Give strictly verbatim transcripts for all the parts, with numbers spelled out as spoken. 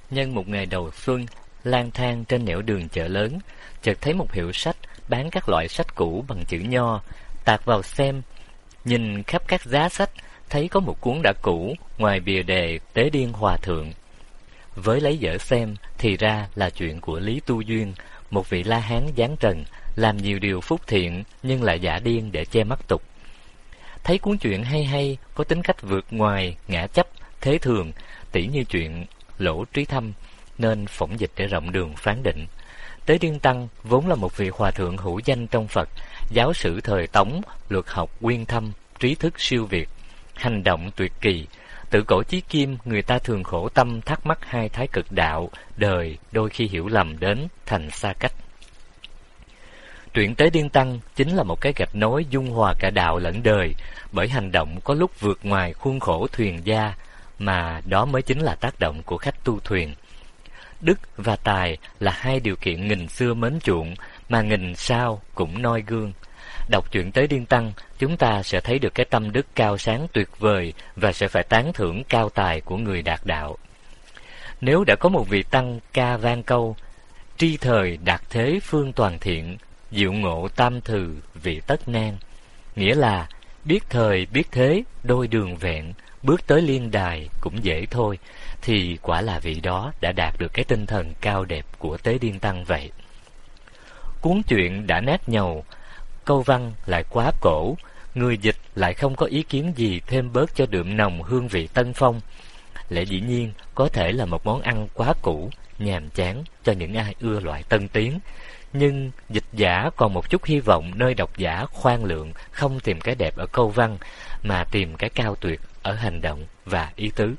Nhân một ngày đầu xuân, lang thang trên nẻo đường chợ lớn, chợt thấy một hiệu sách bán các loại sách cũ bằng chữ Nho, tạt vào xem. Nhìn khắp các giá sách, thấy có một cuốn đã cũ, ngoài bìa đề Tế Điên Hòa Thượng. Với lấy dở xem, thì ra là chuyện của Lý Tu Duyên, một vị La Hán giáng trần, làm nhiều điều phúc thiện nhưng lại giả điên để che mắt tục. Thấy cuốn truyện hay hay, có tính cách vượt ngoài, ngã chấp, thế thường, tỉ như chuyện Lỗ Trí Thâm, nên phỏng dịch để rộng đường phán định. Tế Điên Tăng vốn là một vị hòa thượng hữu danh trong Phật, giáo sử thời Tống, luật học uyên thâm, trí thức siêu việt, hành động tuyệt kỳ. Tự cổ chí kim, người ta thường khổ tâm thắc mắc hai thái cực đạo, đời đôi khi hiểu lầm đến thành xa cách. Truyện Tế Điên Tăng chính là một cái gạch nối dung hòa cả đạo lẫn đời, bởi hành động có lúc vượt ngoài khuôn khổ thuyền gia, mà đó mới chính là tác động của khách tu thuyền. Đức và tài là hai điều kiện nghìn xưa mến chuộng, mà nghìn sao cũng noi gương. Đọc truyện Tế Điên Tăng, chúng ta sẽ thấy được cái tâm đức cao sáng tuyệt vời và sẽ phải tán thưởng cao tài của người đạt đạo. Nếu đã có một vị tăng ca vang câu tri thời đạt thế phương toàn thiện, diệu ngộ tam thừ vị tất nan, nghĩa là biết thời biết thế đôi đường vẹn, bước tới liên đài cũng dễ thôi, thì quả là vị đó đã đạt được cái tinh thần cao đẹp của Tế Điên Tăng vậy. Cuốn truyện đã nát nhầu, câu văn lại quá cổ, người dịch lại không có ý kiến gì thêm bớt cho đượm nồng hương vị tân phong. Lẽ dĩ nhiên có thể là một món ăn quá cũ, nhàm chán cho những ai ưa loại tân tiến, nhưng dịch giả còn một chút hy vọng nơi độc giả khoan lượng không tìm cái đẹp ở câu văn, mà tìm cái cao tuyệt ở hành động và ý tứ.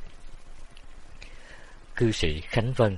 Cư sĩ Khánh Vân.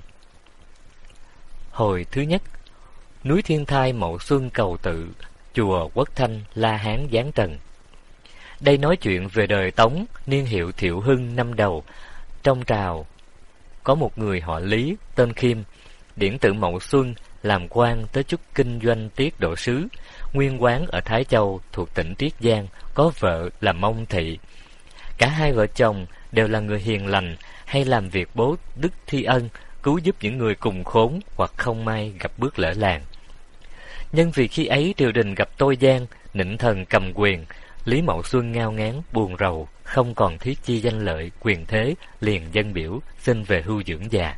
Hồi thứ nhất, núi Thiên Thai Mậu Xuân cầu tự, chùa Quốc Thanh La Hán giáng trần. Đây nói chuyện về đời Tống, niên hiệu Thiệu Hưng năm đầu. Trong trào có một người họ Lý tên Khiêm, điển tự Mậu Xuân, làm quan tới chức kinh doanh tiết độ sứ, nguyên quán ở Thái Châu thuộc tỉnh Triết Giang, có vợ là Mông Thị. Cả hai vợ chồng đều là người hiền lành, hay làm việc bố đức thi ân, cứu giúp những người cùng khốn hoặc không may gặp bước lỡ làng. Nhân vì khi ấy triều đình gặp tôi gian, nịnh thần cầm quyền, Lý Mậu Xuân ngao ngán buồn rầu, không còn thiết chi danh lợi quyền thế, liền dân biểu xin về hưu dưỡng già.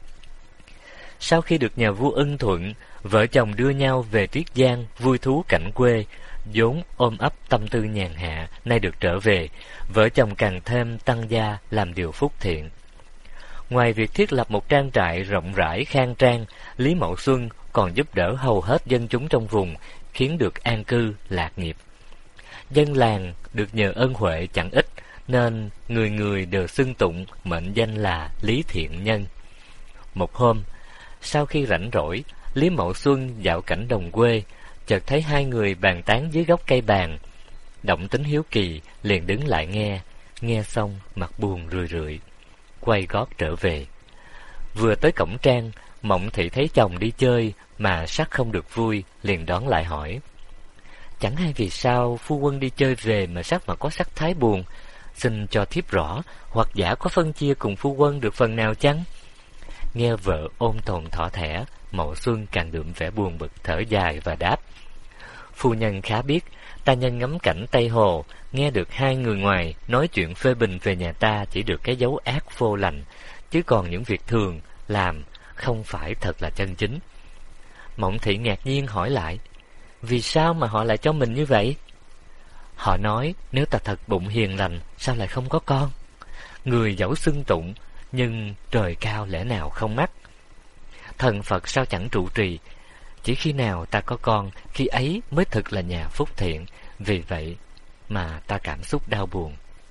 Sau khi được nhà vua ưng thuận, vợ chồng đưa nhau về Triết Giang vui thú cảnh quê, vốn ôm ấp tâm tư nhàn hạ, nay được trở về, vợ chồng càng thêm tăng gia làm điều phúc thiện. Ngoài việc thiết lập một trang trại rộng rãi khang trang, Lý Mậu Xuân còn giúp đỡ hầu hết dân chúng trong vùng, khiến được an cư lạc nghiệp. Dân làng được nhờ ơn huệ chẳng ít, nên người người đều xưng tụng mệnh danh là Lý Thiện Nhân. Một hôm, sau khi rảnh rỗi, Lý Mậu Xuân dạo cảnh đồng quê, chợt thấy hai người bàn tán dưới gốc cây bàn. Động tính hiếu kỳ, liền đứng lại nghe, nghe xong mặt buồn rười rượi, quay gót trở về. Vừa tới cổng trang, Mộng Thị thấy chồng đi chơi mà sắc không được vui, liền đón lại hỏi: chẳng hay vì sao phu quân đi chơi về mà sắc mà có sắc thái buồn, xin cho thiếp rõ, hoặc giả có phân chia cùng phu quân được phần nào chăng? Nghe vợ ôn tồn thỏ thẻ, Mậu Xuân càng đượm vẻ buồn bực, thở dài và đáp: phu nhân khá biết, ta nhân ngắm cảnh Tây Hồ, nghe được hai người ngoài nói chuyện phê bình về nhà ta chỉ được cái dấu ác vô lành, chứ còn những việc thường làm không phải thật là chân chính. Mộng Thị ngạc nhiên hỏi lại: vì sao mà họ lại cho mình như vậy? Họ nói nếu ta thật bụng hiền lành, sao lại không có con? Người dẫu xưng tụng, nhưng trời cao lẽ nào không mắt? Thần Phật sao chẳng trụ trì? Chỉ khi nào ta có con, khi ấy mới thực là nhà phúc thiện. Vì vậy mà ta cảm xúc đau buồn.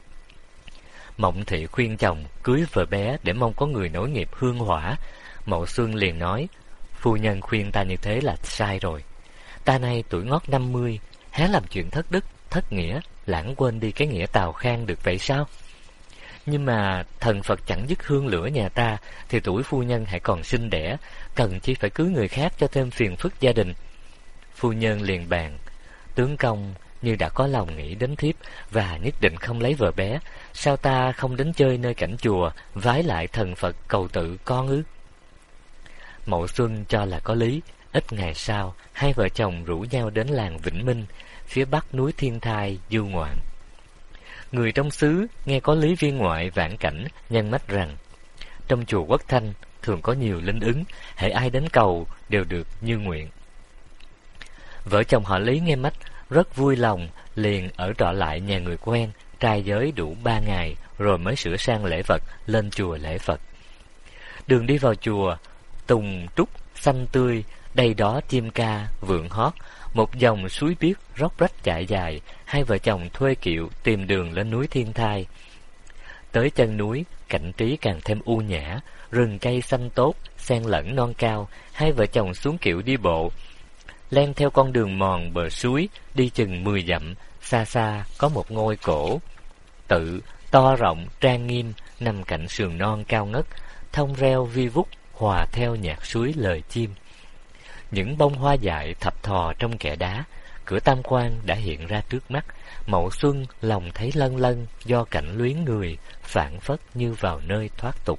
Mộng Thị khuyên chồng cưới vợ bé để mong có người nối nghiệp hương hỏa. Mậu Xuân liền nói: phu nhân khuyên ta như thế là sai rồi. Ta nay tuổi ngót năm mươi, há làm chuyện thất đức, thất nghĩa, lãng quên đi cái nghĩa tào khang được vậy sao? Nhưng mà thần Phật chẳng dứt hương lửa nhà ta, thì tuổi phu nhân hãy còn sinh đẻ, cần chi phải cưới người khác cho thêm phiền phức gia đình. Phu nhân liền bàn: tướng công như đã có lòng nghĩ đến thiếp và nhất định không lấy vợ bé, sao ta không đến chơi nơi cảnh chùa, vái lại thần Phật cầu tự con ư? Mậu Xuân cho là có lý. Ít ngày sau, hai vợ chồng rủ nhau đến làng Vĩnh Minh, phía bắc núi Thiên Thai du ngoạn. Người trong xứ nghe có Lý Viên Ngoại vãn cảnh nhân mách rằng trong chùa Quốc Thanh thường có nhiều linh ứng, hễ ai đến cầu đều được như nguyện. Vợ chồng họ Lý nghe mách rất vui lòng, liền ở trọ lại nhà người quen, trai giới đủ ba ngày rồi mới sửa sang lễ vật lên chùa lễ Phật. Đường đi vào chùa, tùng trúc xanh tươi, đây đó chim ca vượng hót, một dòng suối biếc róc rách chạy dài. Hai vợ chồng thuê kiệu tìm đường lên núi Thiên Thai. Tới chân núi, cảnh trí càng thêm u nhã, rừng cây xanh tốt xen lẫn non cao. Hai vợ chồng xuống kiệu đi bộ, len theo con đường mòn bờ suối, đi chừng mười dặm. Xa xa có một ngôi cổ tự to rộng trang nghiêm nằm cạnh sườn non cao ngất, thông reo vi vút hòa theo nhạc suối lời chim. Những bông hoa dại thập thò trong kẽ đá, cửa tam quan đã hiện ra trước mắt. Mậu Xuân lòng thấy lân lân, do cảnh luyến người phảng phất như vào nơi thoát tục.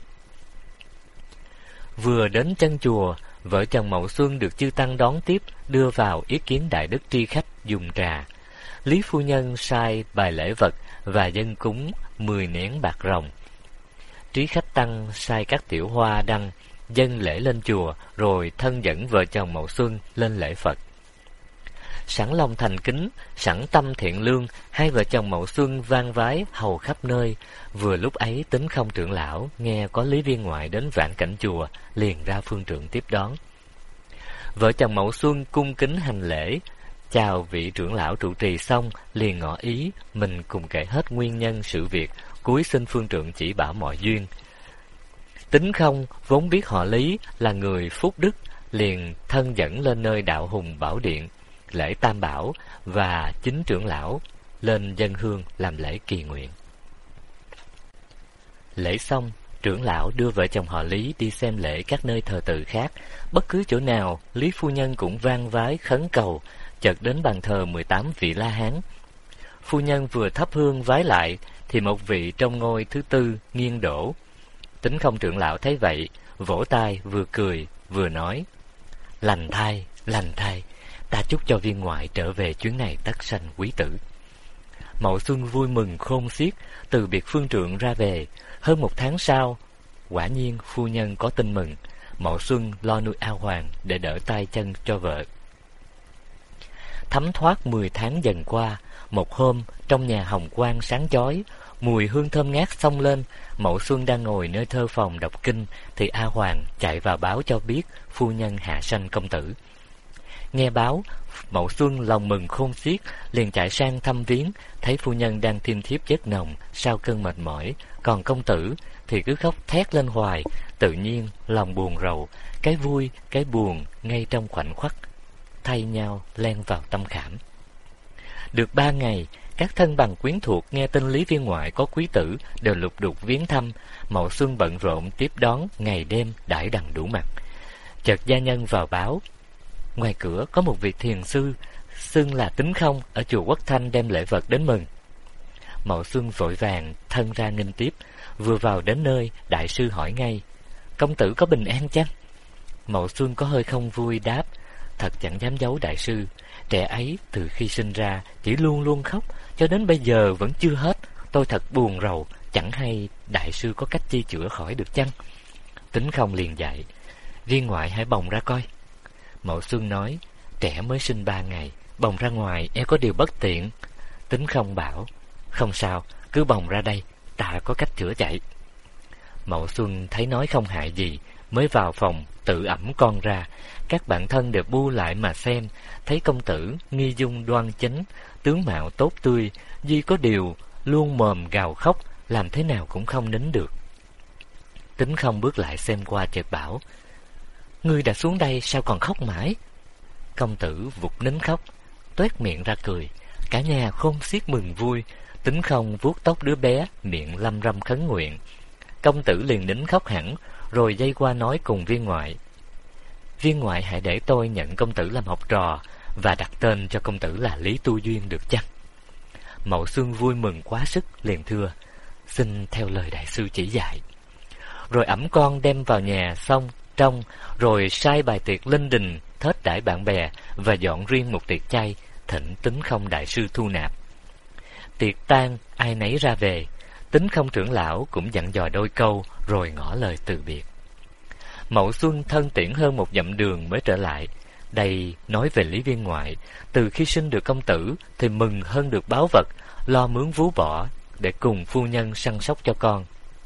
Vừa đến chân chùa, vợ chồng Mậu Xuân được chư tăng đón tiếp, đưa vào ý kiến đại đức tri khách dùng trà. Lý phu nhân sai bài lễ vật và dân cúng mười nén bạc rồng. Trí khách tăng sai các tiểu hoa đăng dâng lễ lên chùa, rồi thân dẫn vợ chồng Mậu Xuân lên lễ Phật. Sẵn lòng thành kính, sẵn tâm thiện lương, hai vợ chồng Mậu Xuân vang vái hầu khắp nơi. Vừa lúc ấy Tính Không trưởng lão nghe có Lý Viên Ngoại đến vãn cảnh chùa, liền ra phương trượng tiếp đón. Vợ chồng Mậu Xuân cung kính hành lễ, chào vị trưởng lão trụ trì xong, liền ngỏ ý mình cùng kể hết nguyên nhân sự việc, cúi xin phương trượng chỉ bảo mọi duyên. Tính Không vốn biết họ Lý là người phúc đức, liền thân dẫn lên nơi đạo hùng bảo điện lễ tam bảo, và chính trưởng lão lên dân hương làm lễ kỳ nguyện. Lễ xong, trưởng lão đưa vợ chồng họ Lý đi xem lễ các nơi thờ tự khác. Bất cứ chỗ nào, Lý phu nhân cũng vang vái khấn cầu. Chợt đến bàn thờ mười tám vị La Hán. Phu nhân vừa thắp hương vái lại, thì một vị trong ngôi thứ tư nghiêng đổ. Tính Không trưởng lão thấy vậy, vỗ tay vừa cười vừa nói: lành thay, lành thay, ta chúc cho Viên Ngoại trở về chuyến này tất sanh quý tử. Mậu Xuân vui mừng khôn xiết, từ biệt phương trượng ra về. Hơn một tháng sau, quả nhiên phu nhân có tin mừng. Mậu Xuân lo nuôi A Hoàng để đỡ tay chân cho vợ. Thấm thoát mười tháng dần qua, một hôm trong nhà hồng quang sáng chói, mùi hương thơm ngát xông lên. Mậu Xuân đang ngồi nơi thơ phòng đọc kinh, thì A Hoàng chạy vào báo cho biết phu nhân hạ sanh công tử. Nghe báo, Mậu Xuân lòng mừng khôn xiết, liền chạy sang thăm viếng, thấy phu nhân đang thiêm thiếp giấc nồng sau cơn mệt mỏi, còn công tử thì cứ khóc thét lên hoài. Tự nhiên lòng buồn rầu, cái vui cái buồn ngay trong khoảnh khắc thay nhau len vào tâm khảm. Được ba ngày, các thân bằng quyến thuộc nghe tin Lý Viên Ngoại có quý tử đều lục đục viếng thăm. Mậu Xuân bận rộn tiếp đón ngày đêm đãi đằng đủ mặt. Chợt gia nhân vào báo, ngoài cửa có một vị thiền sư xưng là Tính Không ở chùa Quốc Thanh đem lễ vật đến mừng. Mậu Xuân vội vàng thân ra nghênh tiếp. Vừa vào đến nơi, đại sư hỏi ngay: công tử có bình an chăng? Mậu Xuân có hơi không vui đáp: thật chẳng dám giấu đại sư, trẻ ấy từ khi sinh ra chỉ luôn luôn khóc, cho đến bây giờ vẫn chưa hết. Tôi thật buồn rầu, chẳng hay đại sư có cách chi chữa khỏi được chăng? Tính Không liền dạy: Viên Ngoại hãy bồng ra coi. Mậu Xuân nói: trẻ mới sinh ba ngày, bồng ra ngoài e có điều bất tiện. Tính Không bảo: không sao, cứ bồng ra đây, ta có cách chữa chạy. Mậu Xuân thấy nói không hại gì, mới vào phòng tự ẵm con ra. Các bạn thân đều bu lại mà xem, thấy công tử nghi dung đoan chánh, tướng mạo tốt tươi, duy có điều luôn mồm gào khóc, làm thế nào cũng không nín được. Tính Không bước lại xem qua chợt bảo: ngươi đã xuống đây sao còn khóc mãi? Công tử vụt nín khóc, toét miệng ra cười. Cả nhà khôn xiết mừng vui. Tính Không vuốt tóc đứa bé, miệng lâm râm khấn nguyện. Công tử liền nín khóc hẳn, rồi dây qua nói cùng Viên Ngoại: Viên Ngoại hãy để tôi nhận công tử làm học trò, và đặt tên cho công tử là Lý Tu Duyên được chăng? Mậu Xuân vui mừng quá sức, liền thưa: xin theo lời đại sư chỉ dạy. Rồi ẵm con đem vào nhà xong trong, rồi sai bài tiệc linh đình, thết đãi bạn bè và dọn riêng một tiệc chay, thỉnh Tính Không đại sư thu nạp. Tiệc tan, ai nấy ra về. Tính Không trưởng lão cũng dặn dò đôi câu, rồi ngỏ lời từ biệt. Mậu Xuân thân tiễn hơn một dặm đường mới trở lại. Đây nói về Lý Viên Ngoại, từ khi sinh được công tử thì mừng hơn được báu vật, lo mướn vú bỏ để cùng phu nhân săn sóc cho con.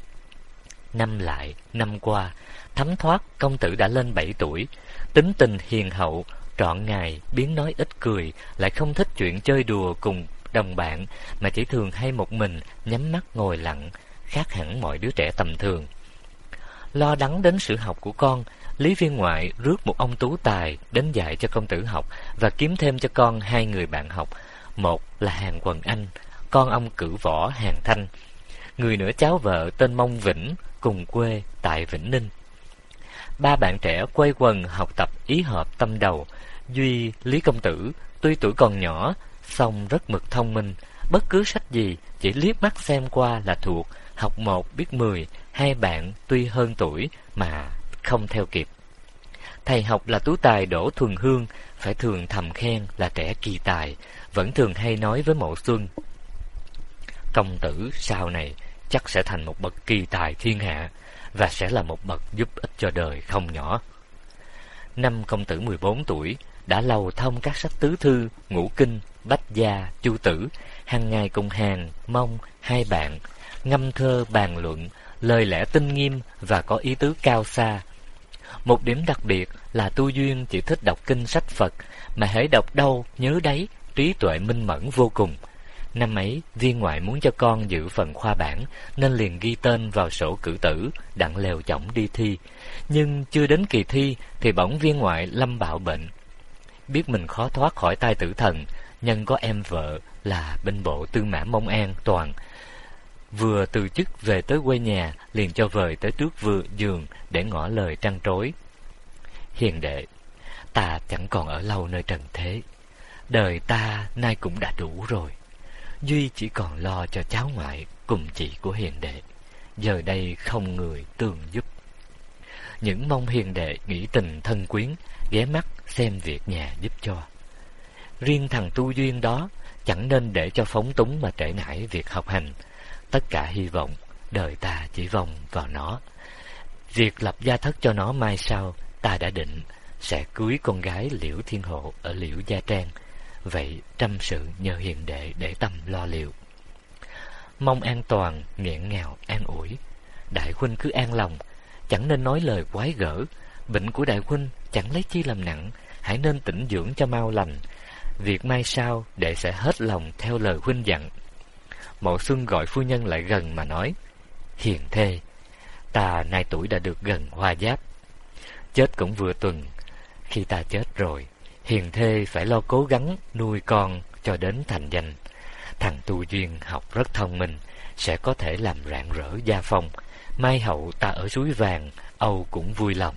Năm lại năm qua, thấm thoát công tử đã lên bảy tuổi, tính tình hiền hậu, trọn ngày biến nói ít cười, lại không thích chuyện chơi đùa cùng đồng bạn, mà chỉ thường hay một mình nhắm mắt ngồi lặng, khác hẳn mọi đứa trẻ tầm thường. Lo đắng đến sự học của con, Lý Viên Ngoại rước một ông tú tài đến dạy cho công tử học và kiếm thêm cho con hai người bạn học. Một là Hàn Quần Anh, con ông cử võ Hàn Thanh, người nữa cháu vợ tên Mông Vĩnh, cùng quê tại Vĩnh Ninh. Ba bạn trẻ quây quần học tập ý hợp tâm đầu. Duy Lý công tử tuy tuổi còn nhỏ, song rất mực thông minh, bất cứ sách gì chỉ liếc mắt xem qua là thuộc, học một biết mười. Hai bạn tuy hơn tuổi mà không theo kịp. Thầy học là tú tài Đỗ Thuần Hương phải thường thầm khen là trẻ kỳ tài, vẫn thường hay nói với Mậu Xuân: công tử sau này chắc sẽ thành một bậc kỳ tài thiên hạ, và sẽ là một bậc giúp ích cho đời không nhỏ. Năm công tử mười bốn tuổi, đã lầu thông các sách tứ thư, ngũ kinh, bách gia, chu tử, hàng ngày cùng Hàn, Mông, hai bạn, ngâm thơ bàn luận, lời lẽ tinh nghiêm và có ý tứ cao xa. Một điểm đặc biệt là Tu Duyên chỉ thích đọc kinh sách Phật, mà hễ đọc đâu nhớ đấy, trí tuệ minh mẫn vô cùng. Năm ấy, Viên Ngoại muốn cho con giữ phần khoa bản, nên liền ghi tên vào sổ cử tử, đặng lèo chổng đi thi. Nhưng chưa đến kỳ thi thì bỗng Viên Ngoại lâm bạo bệnh. Biết mình khó thoát khỏi tay tử thần, nhân có em vợ là binh bộ tư mã Mông An Toàn, vừa từ chức về tới quê nhà, liền cho vời tới trước vừa giường để ngỏ lời trăn trối: hiền đệ, ta chẳng còn ở lâu nơi trần thế, đời ta nay cũng đã đủ rồi, duy chỉ còn lo cho cháu ngoại cùng chị của hiền đệ, giờ đây không người tương giúp. Những mong hiền đệ nghĩ tình thân quyến, ghé mắt xem việc nhà giúp cho. Riêng thằng Tu Duyên đó chẳng nên để cho phóng túng mà trễ nải việc học hành. Tất cả hy vọng đời ta chỉ vòng vào nó. Việc lập gia thất cho nó mai sau, ta đã định sẽ cưới con gái Liễu Thiên Hộ ở Liễu Gia Trang. Vậy trăm sự nhờ hiền đệ để tâm lo liệu. Mong An Toàn nghẹn ngào an ủi: đại huynh cứ an lòng, chẳng nên nói lời quái gở. Bệnh của đại huynh chẳng lấy chi làm nặng, hãy nên tĩnh dưỡng cho mau lành. Việc mai sau đệ sẽ hết lòng theo lời huynh dặn. Mậu Xuân gọi phu nhân lại gần mà nói: hiền thê, ta nay tuổi đã được gần hoa giáp, chết cũng vừa tuần. Khi ta chết rồi, hiền thê phải lo cố gắng nuôi con cho đến thành danh. Thằng Tu Duyên học rất thông minh, sẽ có thể làm rạng rỡ gia phong. Mai hậu ta ở suối vàng, âu cũng vui lòng.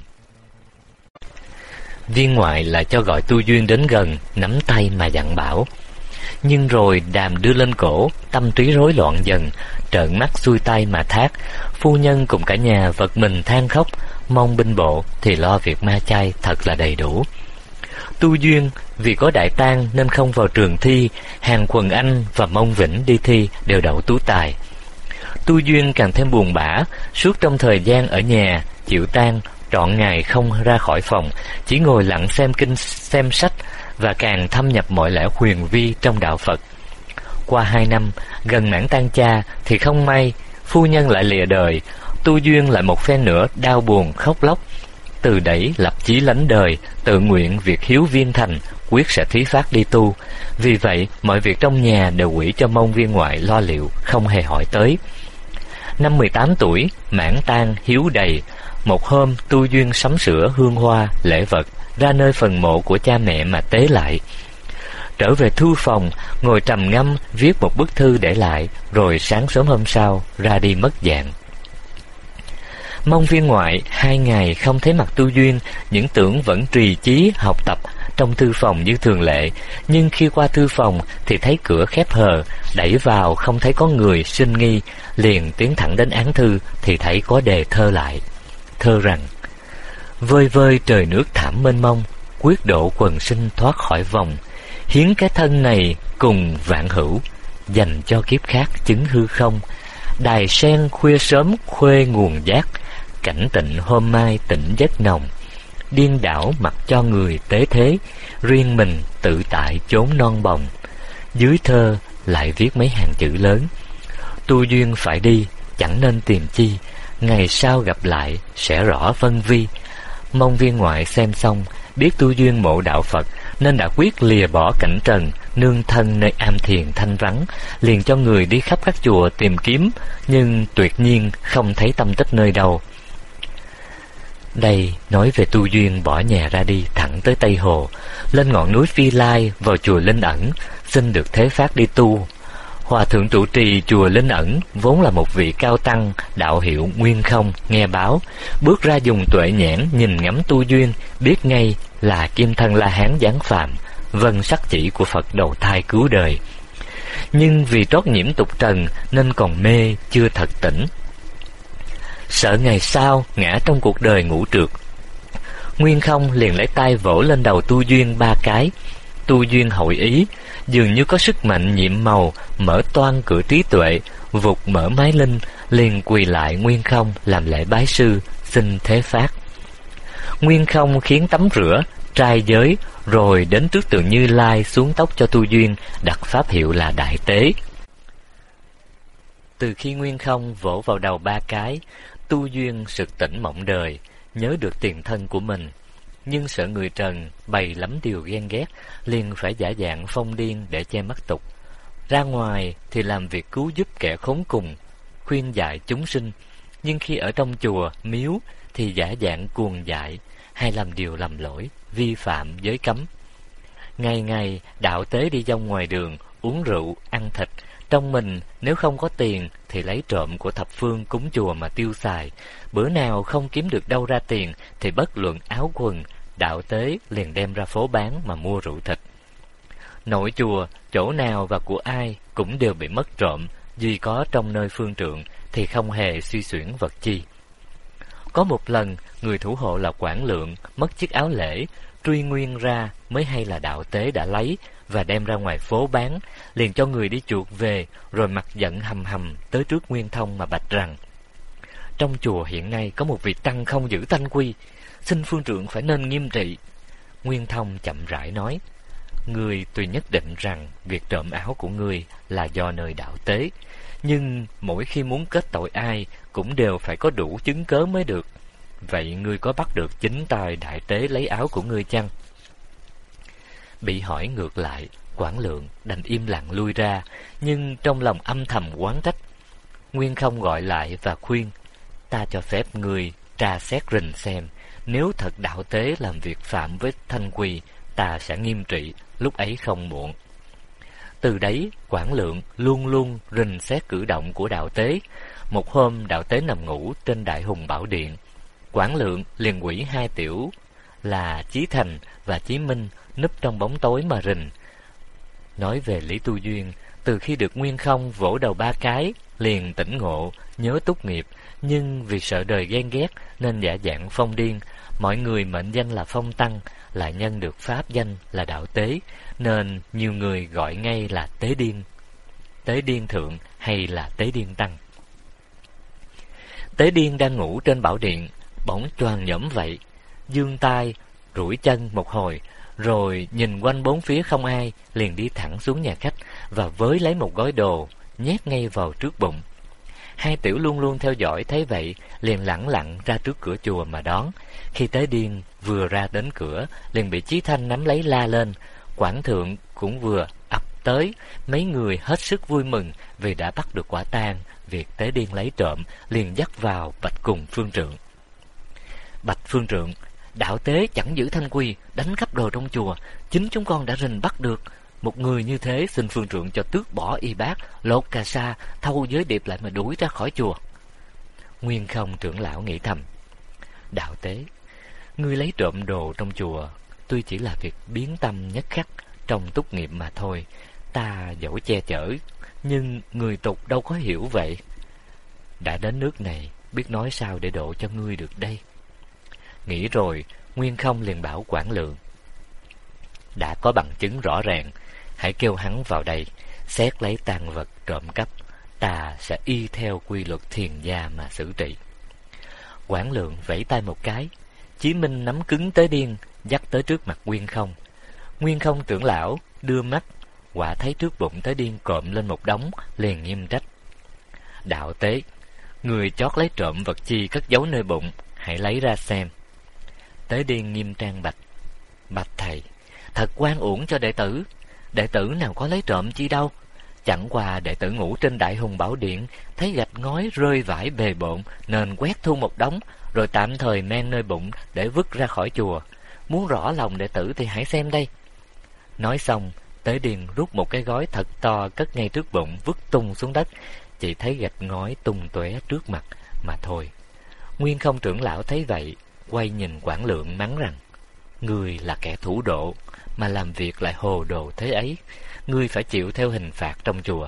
Viên Ngoại lại cho gọi Tu Duyên đến gần, nắm tay mà dặn bảo. Nhưng rồi đàm đưa lên cổ, tâm trí rối loạn dần, trợn mắt xuôi tay mà thác. Phu nhân cùng cả nhà vật mình than khóc, mong binh bộ thì lo việc ma chay thật là đầy đủ. Tu Duyên vì có đại tang nên không vào trường thi, Hàn Quần Anh và Mông Vĩnh đi thi đều đậu tú tài. Tu Duyên càng thêm buồn bã, suốt trong thời gian ở nhà chịu tang, trọn ngày không ra khỏi phòng, chỉ ngồi lặng xem kinh xem sách và càng thâm nhập mọi lẽ huyền vi trong đạo Phật. Qua hai năm, gần mãn tang cha thì không may phu nhân lại lìa đời. Tu Duyên lại một phen nữa đau buồn khóc lóc. Từ đẩy lập chí lánh đời, tự nguyện việc hiếu viên thành, quyết sẽ thí phát đi tu. Vì vậy mọi việc trong nhà đều quỷ cho Mông Viên Ngoại lo liệu, không hề hỏi tới. Năm mười tám tuổi, mãn tang hiếu đầy. Một hôm, Tu Duyên sắm sửa hương hoa lễ vật ra nơi phần mộ của cha mẹ mà tế lại. Trở về thư phòng, ngồi trầm ngâm viết một bức thư để lại, rồi sáng sớm hôm sau ra đi mất dạng. Mông Viên Ngoại hai ngày không thấy mặt Tu Duyên, những tưởng vẫn trì chí học tập, trong thư phòng như thường lệ, nhưng khi qua thư phòng thì thấy cửa khép hờ, đẩy vào không thấy có người, sinh nghi, liền tiến thẳng đến án thư thì thấy có đề thơ lại. Thơ rằng: vơi vơi trời nước thảm mênh mông, quyết độ quần sinh thoát khỏi vòng, hiến cái thân này cùng vạn hữu, dành cho kiếp khác chứng hư không. Đài sen khuya sớm khuê nguồn giác, cảnh tịnh hôm mai tỉnh giấc nồng. Điên đảo mặc cho người tế thế, riêng mình tự tại chốn non bồng. Dưới thơ lại viết mấy hàng chữ lớn: tu duyên phải đi, chẳng nên tìm chi, ngày sau gặp lại sẽ rõ vân vi. Mong viên ngoại xem xong, biết tu duyên mộ đạo Phật, nên đã quyết lìa bỏ cảnh trần, nương thân nơi am thiền thanh vắng, liền cho người đi khắp các chùa tìm kiếm, nhưng tuyệt nhiên không thấy tâm tích nơi đâu. Đây nói về tu duyên bỏ nhà ra đi thẳng tới Tây Hồ, lên ngọn núi Phi Lai, vào chùa Linh Ẩn, xin được thế phát đi tu. Hòa thượng trụ trì chùa Linh Ẩn vốn là một vị cao tăng đạo hiệu Nguyên Không, nghe báo bước ra dùng tuệ nhãn nhìn ngắm tu duyên, biết ngay là kim thân La Hán giáng phạm, vâng sắc chỉ của Phật đầu thai cứu đời. Nhưng vì trót nhiễm tục trần nên còn mê chưa thật tỉnh, sợ ngày sau ngã trong cuộc đời ngũ trượt. Nguyên Không liền lấy tay vỗ lên đầu tu duyên ba cái. Tu duyên hội ý, dường như có sức mạnh nhiệm màu, mở toang cửa trí tuệ, vụt mở mái linh, liền quỳ lại Nguyên Không làm lễ bái sư, xin thế phát. Nguyên Không khiến tắm rửa, trai giới, rồi đến trước tượng Như Lai xuống tóc cho tu duyên, đặt pháp hiệu là Đại Tế. Từ khi Nguyên Không vỗ vào đầu ba cái, tu duyên sực tỉnh mộng đời, nhớ được tiền thân của mình, nhưng sợ người trần bày lắm điều ghen ghét, liền phải giả dạng phong điên để che mắt tục. Ra ngoài thì làm việc cứu giúp kẻ khốn cùng, khuyên dạy chúng sinh, nhưng khi ở trong chùa, miếu thì giả dạng cuồng dại, hay làm điều lầm lỗi, vi phạm giới cấm. Ngày ngày đạo tế đi dông ngoài đường, uống rượu, ăn thịt, trong mình nếu không có tiền thì lấy trộm của thập phương cúng chùa mà tiêu xài. Bữa nào không kiếm được đâu ra tiền thì bất luận áo quần, đạo tế liền đem ra phố bán mà mua rượu thịt. Nội chùa, chỗ nào và của ai cũng đều bị mất trộm, duy có trong nơi phương trượng thì không hề suy xuyển vật chi. Có một lần, người thủ hộ là Quảng Lượng mất chiếc áo lễ, truy nguyên ra mới hay là đạo tế đã lấy và đem ra ngoài phố bán, liền cho người đi chuộc về, rồi mặt giận hầm hầm tới trước Nguyên Thông mà bạch rằng: trong chùa hiện nay có một vị tăng không giữ tanh quy, xin phương trượng phải nên nghiêm trị. Nguyên Thông chậm rãi nói: ngươi tuy nhất định rằng việc trộm áo của ngươi là do nơi đạo tế, nhưng mỗi khi muốn kết tội ai cũng đều phải có đủ chứng cớ mới được. Vậy ngươi có bắt được chính tay đại tế lấy áo của ngươi chăng? Bị hỏi ngược lại, Quảng Lượng đành im lặng lui ra, nhưng trong lòng âm thầm oán trách. Nguyên Không gọi lại và khuyên: ta cho phép ngươi tra xét rình xem, nếu thật đạo tế làm việc phạm với thanh quy, ta sẽ nghiêm trị, lúc ấy không muộn. Từ đấy, Quảng Lượng luôn luôn rình xét cử động của đạo tế. Một hôm, đạo tế nằm ngủ trên Đại Hùng Bảo Điện, Quảng Lượng liền quỷ hai tiểu là Chí Thành và Chí Minh núp trong bóng tối mà rình. Nói về Lý Tu Duyên, từ khi được Nguyên Không vỗ đầu ba cái, liền tỉnh ngộ, nhớ túc nghiệp, nhưng vì sợ đời ghen ghét nên giả dạng phong điên. Mọi người mệnh danh là Phong Tăng, lại nhân được pháp danh là đạo tế, nên nhiều người gọi ngay là Tế Điên, Tế Điên Thượng hay là Tế Điên Tăng. Tế Điên đang ngủ trên bảo điện, bỗng choàng nhổm vậy, giương tay, duỗi chân một hồi, rồi nhìn quanh bốn phía không ai, liền đi thẳng xuống nhà khách và với lấy một gói đồ, nhét ngay vào trước bụng. Hai tiểu luôn luôn theo dõi thấy vậy, liền lẳng lặng ra trước cửa chùa mà đón. Khi Tế Điên vừa ra đến cửa, liền bị Chí Thanh nắm lấy la lên. Quảng Thượng cũng vừa ập tới, mấy người hết sức vui mừng vì đã bắt được quả tang việc Tế Điên lấy trộm, liền dắt vào bạch cùng phương trượng. Bạch phương trượng, đạo tế chẳng giữ thanh quy, đánh cắp đồ trong chùa, chính chúng con đã rình bắt được. Một người như thế xin phương trượng cho tước bỏ y bát, lột cà sa, thâu giới điệp lại mà đuổi ra khỏi chùa. Nguyên Không trưởng lão nghĩ thầm: đạo tế, ngươi lấy trộm đồ trong chùa tuy chỉ là việc biến tâm nhất khắc trong túc nghiệp mà thôi. Ta dẫu che chở, nhưng người tục đâu có hiểu vậy. Đã đến nước này, biết nói sao để độ cho ngươi được đây. Nghĩ rồi, Nguyên Không liền bảo Quảng Lượng: đã có bằng chứng rõ ràng, hãy kêu hắn vào đây, xét lấy tang vật trộm cắp. Ta sẽ y theo quy luật thiền gia mà xử trị. Quảng Lượng vẫy tay một cái, Chí Minh nắm cứng Tế Điên, dắt tới trước mặt Nguyên Không. Nguyên Không trưởng lão đưa mắt, quả thấy trước bụng Tế Điên cộm lên một đống, liền nghiêm trách: đạo tế, người chót lấy trộm vật chi cất giấu nơi bụng, hãy lấy ra xem. Tế Điên nghiêm trang bạch: bạch thầy, thật oan uổng cho đệ tử. Đệ tử nào có lấy trộm chi đâu. Chẳng qua đệ tử ngủ trên Đại Hùng Bảo Điện, thấy gạch ngói rơi vãi bề bộn, nên quét thu một đống, rồi tạm thời men nơi bụng để vứt ra khỏi chùa. Muốn rõ lòng đệ tử thì hãy xem đây. Nói xong, Tế Điền rút một cái gói thật to cất ngay trước bụng, vứt tung xuống đất. Chỉ thấy gạch ngói tung tóe trước mặt mà thôi. Nguyên Không trưởng lão thấy vậy, quay nhìn Quảng Lượng mắng rằng: ngươi là kẻ thủ độ, mà làm việc lại hồ đồ thế ấy, ngươi phải chịu theo hình phạt trong chùa.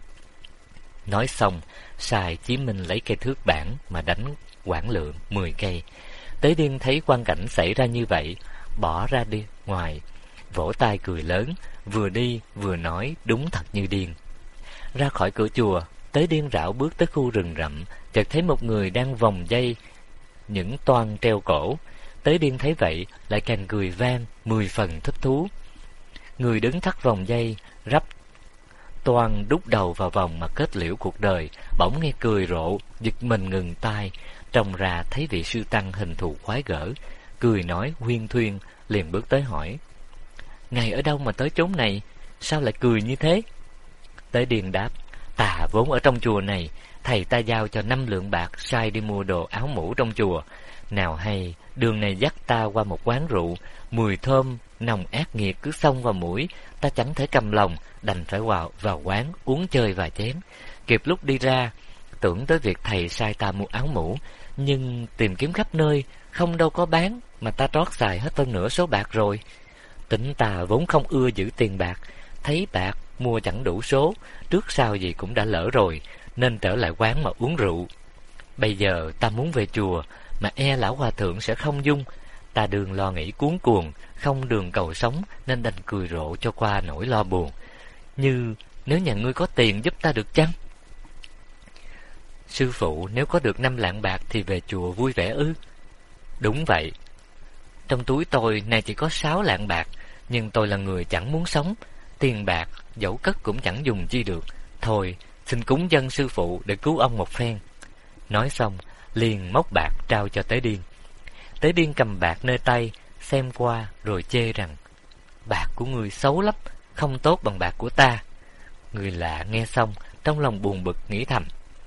Nói xong, sai Chí Minh lấy cây thước bản mà đánh Quảng Lượng mười cây. Tế Điên thấy quang cảnh xảy ra như vậy, bỏ ra đi ngoài, vỗ tay cười lớn, vừa đi vừa nói đúng thật như điên. Ra khỏi cửa chùa, Tế Điên rảo bước tới khu rừng rậm, chợt thấy một người đang vòng dây những toan treo cổ. Tế Điên thấy vậy, lại càng cười vang, mười phần thích thú. Người đứng thắt vòng dây, rắp toan đút đầu vào vòng mà kết liễu cuộc đời, bỗng nghe cười rộ, giật mình ngừng tay. Trông ra thấy vị sư tăng hình thù khoái gở, cười nói huyên thuyên, liền bước tới hỏi: ngài ở đâu mà tới chốn này, sao lại cười như thế? Tế Điền đáp: ta vốn ở trong chùa này, thầy ta giao cho năm lượng bạc sai đi mua đồ áo mũ trong chùa. Nào hay đường này dắt ta qua một quán rượu, mùi thơm nồng ác nghiệt cứ xông vào mũi, ta chẳng thể cầm lòng, đành phải vào vào quán uống chơi vài chén. Kịp lúc đi ra, tưởng tới việc thầy sai ta mua áo mũ, nhưng tìm kiếm khắp nơi không đâu có bán, mà ta trót xài hết phân nửa số bạc rồi. Tính ta vốn không ưa giữ tiền bạc, thấy bạc mua chẳng đủ số, trước sau gì cũng đã lỡ rồi, nên trở lại quán mà uống rượu. Bây giờ ta muốn về chùa, mà e lão hòa thượng sẽ không dung. Ta đường lo nghĩ cuống cuồng, không đường cầu sống, nên đành cười rộ cho qua nỗi lo buồn. Như nếu nhà ngươi có tiền giúp ta được chăng? Sư phụ, nếu có được năm lạng bạc thì về chùa vui vẻ ư? Đúng vậy. Trong túi tôi nay chỉ có sáu lạng bạc, nhưng tôi là người chẳng muốn sống, tiền bạc dẫu cất cũng chẳng dùng chi được. Thôi, xin cúng dâng sư phụ để cứu ông một phen. Nói xong, liền móc bạc trao cho Tế Điên. Tế Điên cầm bạc nơi tay, xem qua rồi chê rằng: bạc của người xấu lắm, không tốt bằng bạc của ta. Người lạ nghe xong, trong lòng buồn bực nghĩ thầm: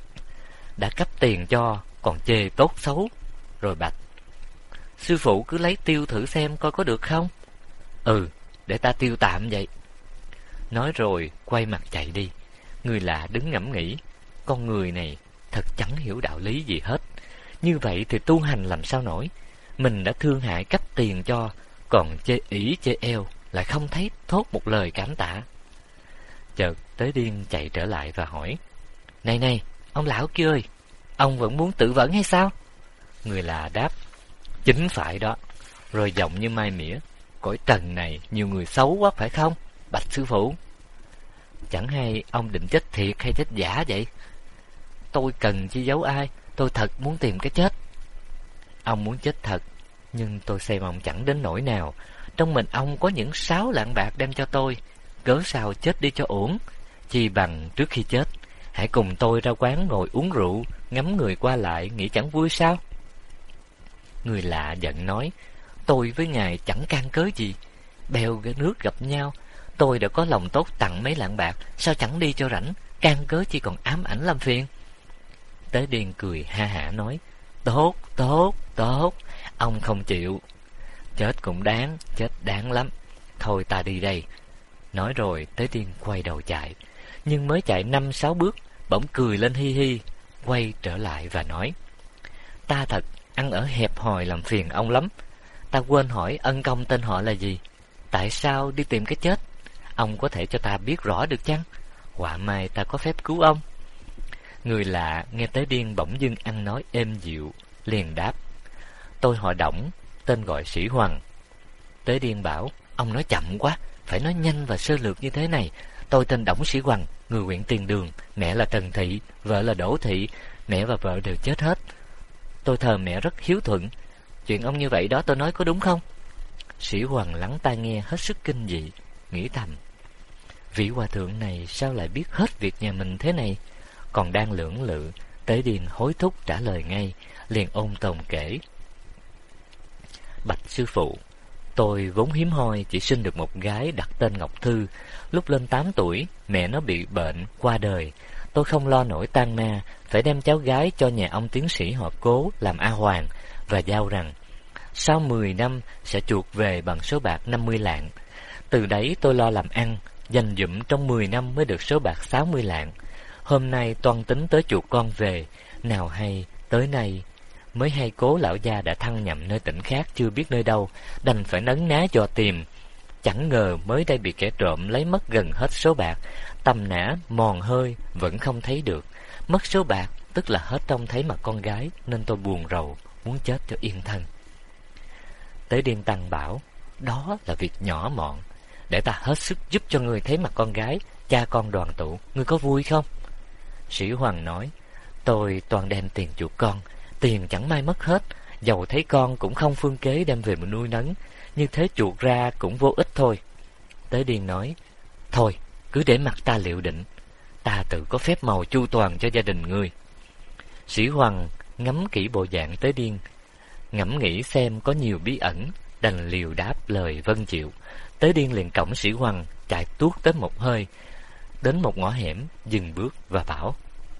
đã cấp tiền cho, còn chê tốt xấu. Rồi bạch: sư phụ cứ lấy tiêu thử xem coi có được không? Ừ, để ta tiêu tạm vậy. Nói rồi quay mặt chạy đi. Người lạ đứng ngẫm nghĩ, con người này thật chẳng hiểu đạo lý gì hết. Như vậy thì tu hành làm sao nổi. Mình đã thương hại cấp tiền cho, còn chê ỷ chê eo, lại không thấy thốt một lời cảm tạ. Chợt Tế Điên chạy trở lại và hỏi: này này, ông lão kia ơi, ông vẫn muốn tự vẫn hay sao? Người lạ đáp: chính phải đó. Rồi giọng như mai mỉa: cõi trần này nhiều người xấu quá phải không, bạch sư phụ? Chẳng hay ông định chết thiệt hay chết giả vậy? Tôi cần chi giấu ai, tôi thật muốn tìm cái chết. Ông muốn chết thật, nhưng tôi xem ông chẳng đến nỗi nào. Trong mình ông có những sáu lạng bạc đem cho tôi, cớ sao chết đi cho uổng. Chi bằng trước khi chết, hãy cùng tôi ra quán ngồi uống rượu, ngắm người qua lại, nghĩ chẳng vui sao? Người lạ giận nói: tôi với ngài chẳng can cớ gì, bèo cái nước gặp nhau, tôi đã có lòng tốt tặng mấy lạng bạc, sao chẳng đi cho rảnh, can cớ chỉ còn ám ảnh làm phiền. Tế Điên cười ha hả nói: tốt, tốt, tốt, ông không chịu. Chết cũng đáng, chết đáng lắm. Thôi ta đi đây. Nói rồi Tế Điên quay đầu chạy. Nhưng mới chạy năm sáu bước, bỗng cười lên hi hi, quay trở lại và nói: ta thật ăn ở hẹp hòi làm phiền ông lắm. Ta quên hỏi ân công tên họ là gì? Tại sao đi tìm cái chết? Ông có thể cho ta biết rõ được chăng? Họa mai ta có phép cứu ông. Người lạ nghe Tế Điên bỗng dưng ăn nói êm dịu, liền đáp: Tôi họ Đổng, tên gọi Sĩ Hoằng. Tế Điên bảo: Ông nói chậm quá, phải nói nhanh và sơ lược như thế này. Tôi tên Đổng Sĩ Hoằng, người huyện Tiền Đường, mẹ là Trần Thị, vợ là Đỗ Thị, mẹ và vợ đều chết hết. Tôi thờ mẹ rất hiếu thuận. Chuyện ông như vậy đó tôi nói có đúng không? Sĩ Hoằng lắng tai nghe hết sức kinh dị, nghĩ thầm: Vị hòa thượng này sao lại biết hết việc nhà mình thế này? Còn đang lưỡng lự, Tế Điên hối thúc trả lời ngay, liền ôn tồn kể: Bạch sư phụ, tôi vốn hiếm hoi, chỉ sinh được một gái đặt tên Ngọc Thư. Lúc lên tám tuổi, mẹ nó bị bệnh, qua đời. Tôi không lo nổi tang ma, phải đem cháu gái cho nhà ông tiến sĩ họ Cố làm A Hoàng, và giao rằng sau mười năm sẽ chuộc về bằng số bạc năm mươi lạng. Từ đấy tôi lo làm ăn, dành dụm trong mười năm mới được số bạc sáu mươi lạng. Hôm nay toan tính tới chuộc con về, nào hay tới nay mới hay Cố lão gia đã thăng nhậm nơi tỉnh khác chưa biết nơi đâu, đành phải nấn ná dò tìm. Chẳng ngờ mới đây bị kẻ trộm lấy mất gần hết số bạc, tầm nã mòn hơi vẫn không thấy được. Mất số bạc tức là hết trông thấy mặt con gái, nên tôi buồn rầu, muốn chết cho yên thân. Tế Điên Tăng bảo: Đó là việc nhỏ mọn, để ta hết sức giúp cho ngươi thấy mặt con gái, cha con đoàn tụ, ngươi có vui không? Sĩ Hoằng nói: Tôi toàn đem tiền chuộc con, tiền chẳng may mất hết, dầu thấy con cũng không phương kế đem về mà nuôi nấng, như thế chuộc ra cũng vô ích thôi. Tế Điên nói: Thôi, cứ để mặt ta liệu định, ta tự có phép màu chu toàn cho gia đình ngươi. Sĩ Hoằng ngắm kỹ bộ dạng Tế Điên, ngẫm nghĩ xem có nhiều bí ẩn, đành liều đáp lời vâng chịu. Tế Điên liền cõng Sĩ Hoằng chạy tuốt tới một hơi, đến một ngõ hẻm, dừng bước và bảo: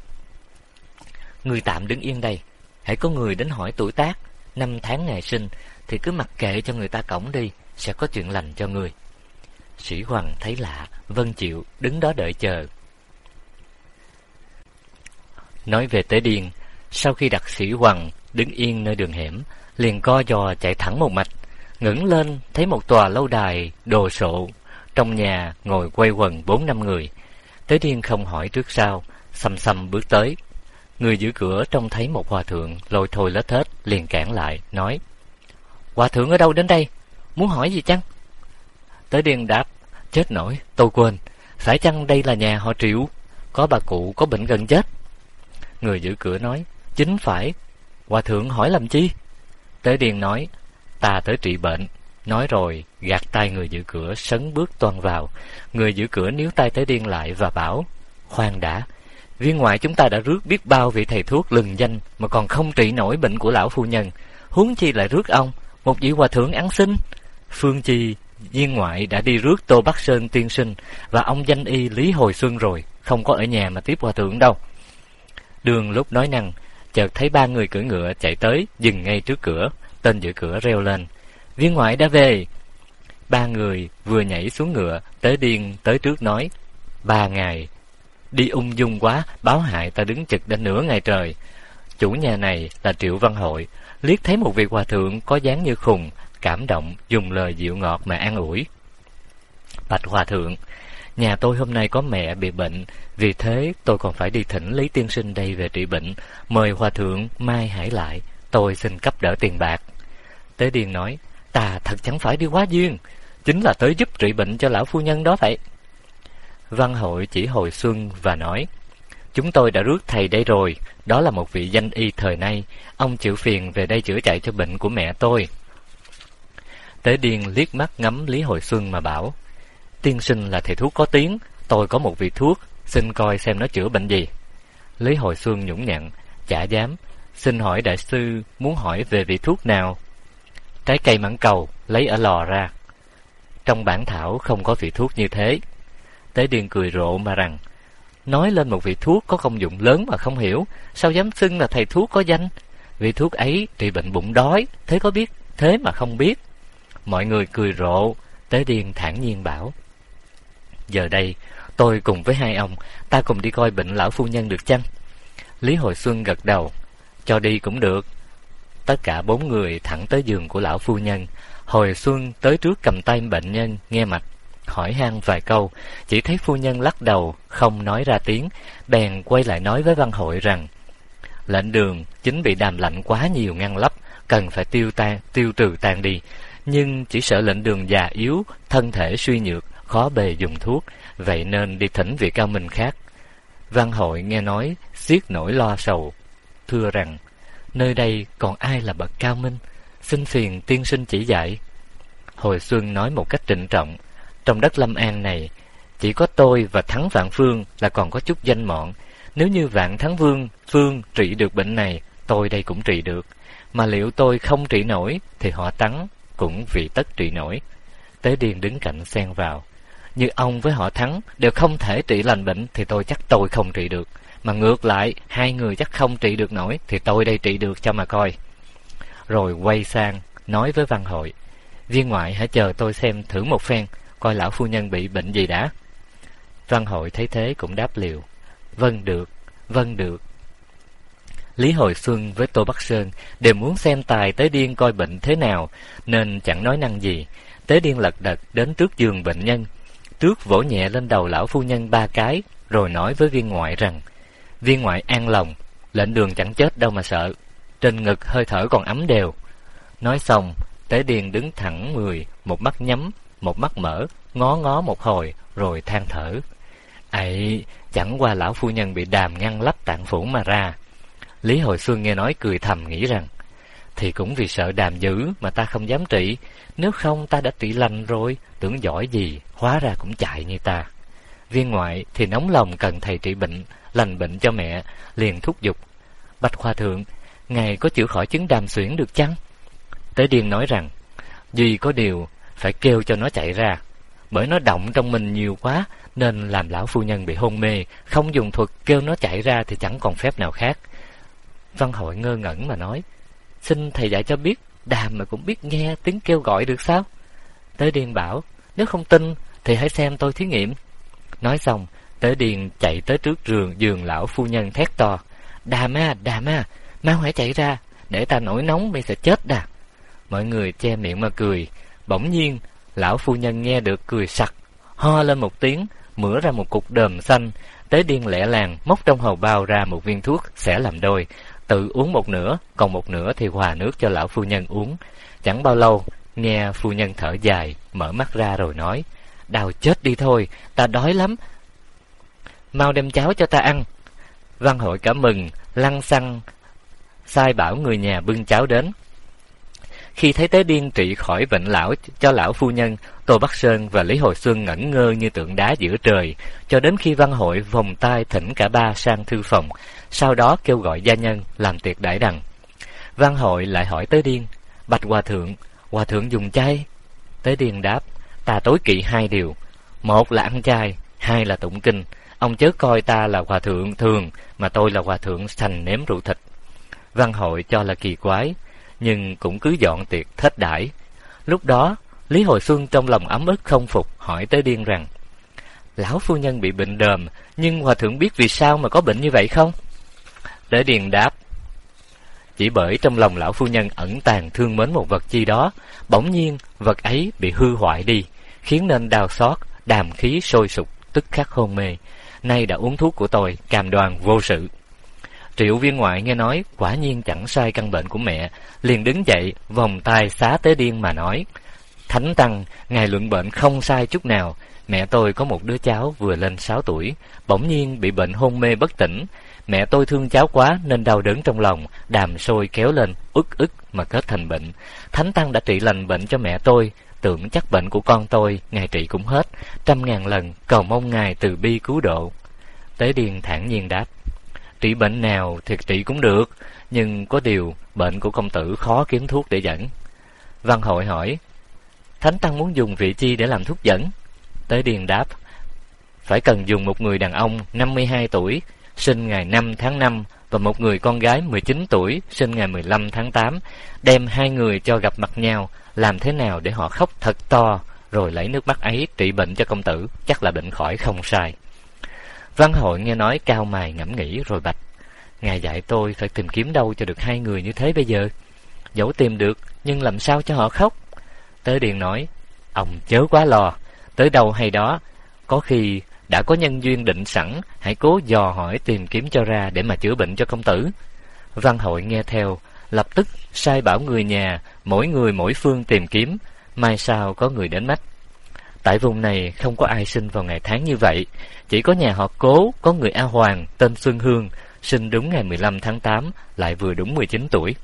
Ngươi tạm đứng yên đây, hãy có người đến hỏi tuổi tác, năm tháng ngày sinh, thì cứ mặc kệ cho người ta cõng đi, sẽ có chuyện lành cho ngươi. Sĩ Hoằng thấy lạ, vâng chịu, đứng đó đợi chờ. Nói về Tế Điên, sau khi đặt Sĩ Hoằng đứng yên nơi đường hẻm, liền co giò chạy thẳng một mạch, ngẩng lên thấy một tòa lâu đài đồ sộ, trong nhà ngồi quây quần bốn năm người. Tế Điên không hỏi trước sau, xăm xăm bước tới. Người giữ cửa trông thấy một hòa thượng lôi thôi lết thết, liền cản lại, nói: Hòa thượng ở đâu đến đây? Muốn hỏi gì chăng? Tế Điên đáp: Chết nổi, tôi quên. Phải chăng đây là nhà họ Triệu? Có bà cụ có bệnh gần chết. Người giữ cửa nói: Chính phải. Hòa thượng hỏi làm chi? Tế Điên nói: Ta tới trị bệnh. Nói rồi gạt tay người giữ cửa, sấn bước toan vào. Người giữ cửa níu tay Tế Điên lại và bảo: Khoan đã, viên ngoại chúng ta đã rước biết bao vị thầy thuốc lừng danh mà còn không trị nổi bệnh của lão phu nhân, huống chi lại rước ông, một vị hòa thượng ăn xin. Phương chi viên ngoại đã đi rước Tô Bắc Sơn tiên sinh và ông danh y Lý Hồi Xuân rồi, không có ở nhà mà tiếp hòa thượng đâu. Đường lúc nói năng, chợt thấy ba người cưỡi ngựa chạy tới, dừng ngay trước cửa. Tên giữ cửa reo lên: Viên ngoại đã về. Ba người vừa nhảy xuống ngựa, Tế Điên tới trước nói: Ba ngày đi ung dung quá, báo hại ta đứng chực đến nửa ngày trời. Chủ nhà này là Triệu Văn Hội, liếc thấy một vị hòa thượng có dáng như khùng, cảm động, dùng lời dịu ngọt mà an ủi: Bạch hòa thượng, nhà tôi hôm nay có mẹ bị bệnh, vì thế tôi còn phải đi thỉnh Lý tiên sinh đây về trị bệnh. Mời hòa thượng mai hãy lại, tôi xin cấp đỡ tiền bạc. Tế Điên nói: Ta thật chẳng phải đi quá duyên, chính là tới giúp trị bệnh cho lão phu nhân đó vậy. Văn Hội chỉ Hồi Xuân và nói: Chúng tôi đã rước thầy đây rồi, đó là một vị danh y thời nay, ông chịu phiền về đây chữa chạy cho bệnh của mẹ tôi. Tế Điên liếc mắt ngắm Lý Hồi Xuân mà bảo: Tiên sinh là thầy thuốc có tiếng, tôi có một vị thuốc, xin coi xem nó chữa bệnh gì. Lý Hồi Xuân nhũng nhặn: Chả dám, xin hỏi đại sư muốn hỏi về vị thuốc nào? Trái cây mãng cầu lấy ở lò ra, trong bản thảo không có vị thuốc như thế. Tế Điên cười rộ mà rằng: Nói lên một vị thuốc có công dụng lớn mà không hiểu, sao dám xưng là thầy thuốc có danh? Vị thuốc ấy trị bệnh bụng đói, thế có biết, thế mà không biết. Mọi người cười rộ. Tế Điên thản nhiên bảo: Giờ đây tôi cùng với hai ông, ta cùng đi coi bệnh lão phu nhân được chăng? Lý Hồi Xuân gật đầu: Cho đi cũng được. tất cả bốn người thẳng tới giường của lão phu nhân. Hồi Xuân tới trước cầm tay bệnh nhân nghe mạch, hỏi han vài câu, chỉ thấy phu nhân lắc đầu không nói ra tiếng, bèn quay lại nói với Văn Hội rằng lệnh đường chính bị đàm lạnh quá nhiều ngăn lấp, cần phải tiêu tan tiêu trừ tan đi, nhưng chỉ sợ lệnh đường già yếu, thân thể suy nhược, khó bề dùng thuốc, vậy nên đi thỉnh vị cao minh khác. Văn Hội nghe nói xiết nỗi lo sầu, thưa rằng nơi đây còn ai là bậc cao minh, xin phiền tiên sinh chỉ dạy. Hồi Xuân nói một cách trịnh trọng, trong đất Lâm An này chỉ có tôi và Thắng Vạn Phương là còn có chút danh mọn. Nếu như Vạn Thắng Vương Phương trị được bệnh này, tôi đây cũng trị được, mà liệu tôi không trị nổi thì họ Thắng cũng vì tất trị nổi. Tế Điền đứng cạnh xen vào, như ông với họ Thắng đều không thể trị lành bệnh thì tôi chắc tôi không trị được, mà ngược lại hai người chắc không trị được nổi thì tôi đây trị được cho mà coi. Rồi quay sang nói với Văn Hội, viên ngoại hãy chờ tôi xem thử một phen, coi lão phu nhân bị bệnh gì đã. Văn Hội thấy thế cũng đáp liều, vâng được, vâng được. Lý Hồi Xuân với Tô Bắc Sơn đều muốn xem tài Tế Điên coi bệnh thế nào, nên chẳng nói năng gì. Tế Điên lật đật đến trước giường bệnh nhân, trước vỗ nhẹ lên đầu lão phu nhân ba cái, rồi nói với viên ngoại rằng viên ngoại an lòng, lệnh đường chẳng chết đâu mà sợ, trên ngực hơi thở còn ấm đều. Nói xong, Tế Điên đứng thẳng người, một mắt nhắm, một mắt mở, ngó ngó một hồi, rồi than thở. Ấy, chẳng qua lão phu nhân bị đàm ngăn lấp tạng phủ mà ra. Lý Hồi Xuân nghe nói cười thầm nghĩ rằng, thì cũng vì sợ đàm dữ mà ta không dám trị, nếu không ta đã trị lành rồi, tưởng giỏi gì, hóa ra cũng chạy như ta. Viên ngoại thì nóng lòng cần thầy trị bệnh, lành bệnh cho mẹ, liền thúc giục. Bạch Hòa Thượng, ngài có chữa khỏi chứng đàm xuyển được chăng? Tế Điên nói rằng, duy có điều phải kêu cho nó chạy ra, bởi nó động trong mình nhiều quá nên làm lão phu nhân bị hôn mê, không dùng thuật kêu nó chạy ra thì chẳng còn phép nào khác. Văn Hội ngơ ngẩn mà nói, xin thầy dạy cho biết, đàm mà cũng biết nghe tiếng kêu gọi được sao? Tế Điên bảo, nếu không tin thì hãy xem tôi thí nghiệm. Nói xong, Tế Điên chạy tới trước giường giường lão phu nhân thét to, đàm à, đàm à, mau hãy chạy ra, để ta nổi nóng mi sẽ chết đà. Mọi người che miệng mà cười. Bỗng nhiên lão phu nhân nghe được cười sặc, ho lên một tiếng, mửa ra một cục đờm xanh. Tế Điên lẹ làng móc trong hầu bao ra một viên thuốc xẻ làm đôi, tự uống một nửa, còn một nửa thì hòa nước cho lão phu nhân uống. Chẳng bao lâu, nghe phu nhân thở dài, mở mắt ra rồi nói, đau chết đi thôi, ta đói lắm, mau đem cháo cho ta ăn. Văn Hội cảm mừng, lăng xăng sai bảo người nhà bưng cháo đến. Khi thấy Tế Điên trị khỏi bệnh lão cho lão phu nhân, Tô Bắc Sơn và Lý Hồi Xuân ngẩn ngơ như tượng đá giữa trời, cho đến khi Văn Hội vòng tay thỉnh cả ba sang thư phòng, sau đó kêu gọi gia nhân làm tiệc đãi đằng. Văn Hội lại hỏi Tế Điên, bạch Hòa Thượng, Hòa Thượng dùng chay? Tế Điên đáp, ta tối kỵ hai điều, một là ăn chay, hai là tụng kinh. Ông chớ coi ta là Hòa Thượng thường, mà tôi là Hòa Thượng thành nếm rượu thịt. Văn Hội cho là kỳ quái, nhưng cũng cứ dọn tiệc thết đãi. Lúc đó, Lý Hồi Xuân trong lòng ấm ức không phục, hỏi Tế Điên rằng, lão phu nhân bị bệnh đờm, nhưng Hòa Thượng biết vì sao mà có bệnh như vậy không? Tế Điên đáp, chỉ bởi trong lòng lão phu nhân ẩn tàng thương mến một vật chi đó, bỗng nhiên vật ấy bị hư hoại đi, khiến nên đau xót, đàm khí sôi sục, tức khắc hôn mê. Nay đã uống thuốc của tôi, cam đoan vô sự. Triệu viên ngoại nghe nói quả nhiên chẳng sai căn bệnh của mẹ, liền đứng dậy vòng tay xá Tế Điên mà nói, Thánh Tăng, ngài luận bệnh không sai chút nào. Mẹ tôi có một đứa cháu vừa lên sáu tuổi, bỗng nhiên bị bệnh hôn mê bất tỉnh. Mẹ tôi thương cháu quá nên đau đớn trong lòng, đàm sôi kéo lên, ức ức mà kết thành bệnh. Thánh Tăng đã trị lành bệnh cho mẹ tôi, tưởng chắc bệnh của con tôi ngài trị cũng hết, trăm ngàn lần cầu mong ngài từ bi cứu độ. Tế Điên thản nhiên đáp, trị bệnh nào thì trị cũng được, nhưng có điều bệnh của công tử khó kiếm thuốc để dẫn. Văn Hội hỏi, Thánh Tăng muốn dùng vị chi để làm thuốc dẫn? Tế Điên đáp, phải cần dùng một người đàn ông năm mươi hai tuổi, sinh ngày năm tháng năm, và một người con gái mười chín tuổi, sinh ngày mười lăm tháng tám. Đem hai người cho gặp mặt nhau, làm thế nào để họ khóc thật to, rồi lấy nước mắt ấy trị bệnh cho công tử, chắc là bệnh khỏi không sai. Văn Hội nghe nói cao mày ngẫm nghĩ rồi bạch, ngài dạy tôi phải tìm kiếm đâu cho được hai người như thế bây giờ? dẫu tìm được, nhưng làm sao cho họ khóc? Tế Điền nói, ông chớ quá lo, tới đâu hay đó, có khi đã có nhân duyên định sẵn, hãy cố dò hỏi tìm kiếm cho ra để mà chữa bệnh cho công tử. Văn Hội nghe theo, lập tức sai bảo người nhà, mỗi người mỗi phương tìm kiếm, mai sau có người đến mắt. Tại vùng này không có ai sinh vào ngày tháng như vậy, chỉ có nhà họ Cố, có người A Hoàng tên Xuân Hương, sinh đúng ngày mười lăm tháng tám, lại vừa đúng mười chín tuổi.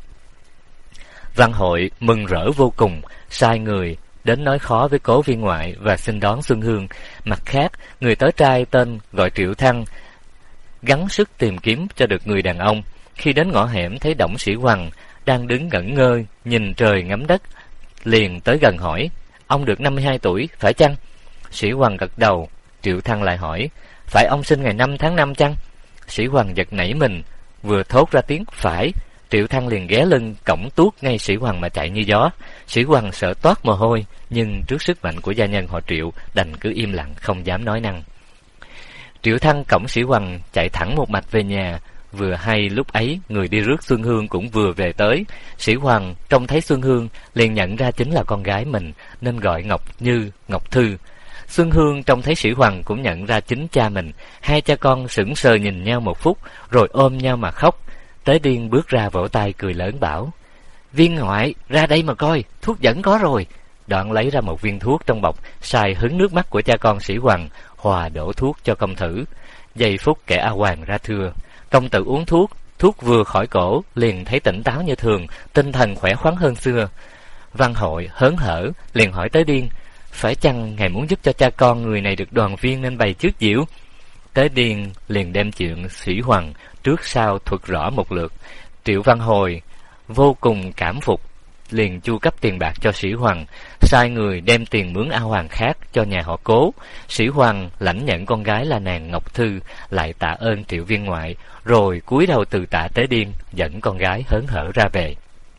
Văn Hội mừng rỡ vô cùng, sai người đến nói khó với Cố viên ngoại và xin đón Xuân Hương. Mặt khác, người tới trai tên gọi Triệu Thăng gắng sức tìm kiếm cho được người đàn ông. Khi đến ngõ hẻm thấy Đổng Sĩ Hoằng đang đứng ngẩn ngơ nhìn trời ngắm đất, liền tới gần hỏi, ông được năm mươi hai tuổi phải chăng? Sĩ Hoằng gật đầu. Triệu Thăng lại hỏi, phải ông sinh ngày năm tháng năm chăng? Sĩ Hoằng giật nảy mình, vừa thốt ra tiếng phải, Triệu Thăng liền ghé lưng cõng tuốt ngay Sĩ Hoằng mà chạy như gió. Sĩ Hoằng sợ toát mồ hôi, nhưng trước sức mạnh của gia nhân họ Triệu, đành cứ im lặng không dám nói năng. Triệu Thăng cõng Sĩ Hoằng chạy thẳng một mạch về nhà. Vừa hay lúc ấy người đi rước Xuân Hương cũng vừa về tới. Sĩ Hoằng trông thấy Xuân Hương liền nhận ra chính là con gái mình, nên gọi Ngọc Như, Ngọc Thư. Xuân Hương trông thấy Sĩ Hoằng cũng nhận ra chính cha mình. Hai cha con sững sờ nhìn nhau một phút, rồi ôm nhau mà khóc. Tế Điên bước ra vỗ tay cười lớn bảo, viên ngoại ra đây mà coi, thuốc dẫn có rồi. Đoạn lấy ra một viên thuốc trong bọc, xài hứng nước mắt của cha con Sĩ Hoằng, hòa đổ thuốc cho công tử. Giây phút kẻ A Hoàng ra thưa, công tử uống thuốc, thuốc vừa khỏi cổ liền thấy tỉnh táo như thường, tinh thần khỏe khoắn hơn xưa. Văn Hội hớn hở liền hỏi Tế Điên, phải chăng ngài muốn giúp cho cha con người này được đoàn viên nên bày trước diễu? Tế Điên liền đem chuyện Sĩ Hoằng trước sau thuật rõ một lượt. Triệu Văn Hồi vô cùng cảm phục, liền chu cấp tiền bạc cho Sĩ Hoằng, sai người đem tiền mướn A Hoàng khác cho nhà họ Cố. Sĩ Hoằng lãnh nhận con gái là nàng Ngọc Thư, lại tạ ơn Triệu viên ngoại, rồi cúi đầu từ tạ Tế Điên, dẫn con gái hớn hở ra về.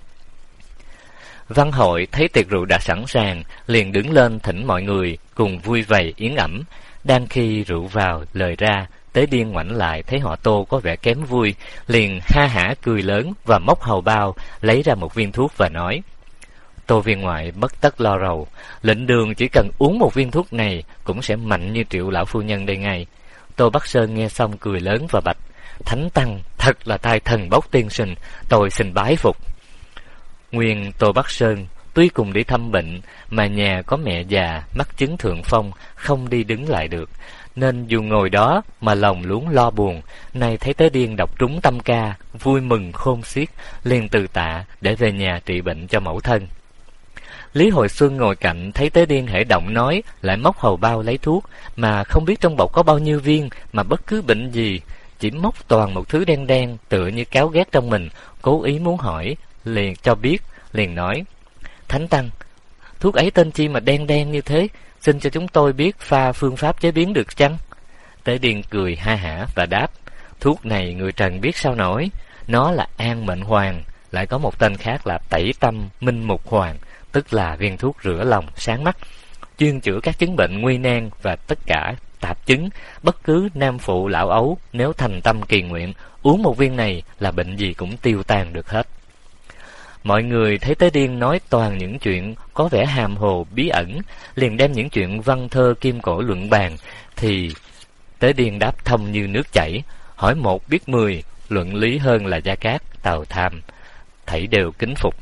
Văn Hội thấy tiệc rượu đã sẵn sàng, liền đứng lên thỉnh mọi người cùng vui vầy yến ẩm. Đang khi rượu vào lời ra, Tế Điên ngoảnh lại thấy họ Tô có vẻ kém vui, liền ha hả cười lớn và móc hầu bao lấy ra một viên thuốc và nói, Tô viên ngoại bất tất lo rầu, lệnh đường chỉ cần uống một viên thuốc này cũng sẽ mạnh như Triệu lão phu nhân đây ngay. Tô Bắc Sơn nghe xong cười lớn và bạch, Thánh Tăng thật là tài thần bốc tiên sinh, tôi xin bái phục. Nguyên Tô Bắc Sơn tuy cùng đi thăm bệnh, mà nhà có mẹ già mắc chứng thượng phong, không đi đứng lại được, nên dù ngồi đó mà lòng luống lo buồn. Nay thấy Tế Điên đọc trúng tâm ca, vui mừng khôn xiết, liền từ tạ để về nhà trị bệnh cho mẫu thân. Lý Hồi Xuân ngồi cạnh thấy Tế Điên hễ động nói, lại móc hầu bao lấy thuốc, mà không biết trong bọc có bao nhiêu viên, mà bất cứ bệnh gì, chỉ móc toàn một thứ đen đen tựa như cáo ghét trong mình. Cố ý muốn hỏi, liền cho biết, liền nói, Thánh Tăng, thuốc ấy tên chi mà đen đen như thế, xin cho chúng tôi biết pha phương pháp chế biến được chăng? Tế Điên cười ha hả và đáp, thuốc này người trần biết sao nổi, nó là An Mệnh Hoàng, lại có một tên khác là Tẩy Tâm Minh Mục Hoàng, tức là viên thuốc rửa lòng sáng mắt, chuyên chữa các chứng bệnh nguy nan và tất cả tạp chứng. Bất cứ nam phụ lão ấu nếu thành tâm kỳ nguyện, uống một viên này là bệnh gì cũng tiêu tan được hết. Mọi người thấy Tế Điên nói toàn những chuyện có vẻ hàm hồ bí ẩn, liền đem những chuyện văn thơ kim cổ luận bàn, thì Tế Điên đáp thông như nước chảy, hỏi một biết mười, luận lý hơn là Gia Cát, Tào Tham, thảy đều kính phục.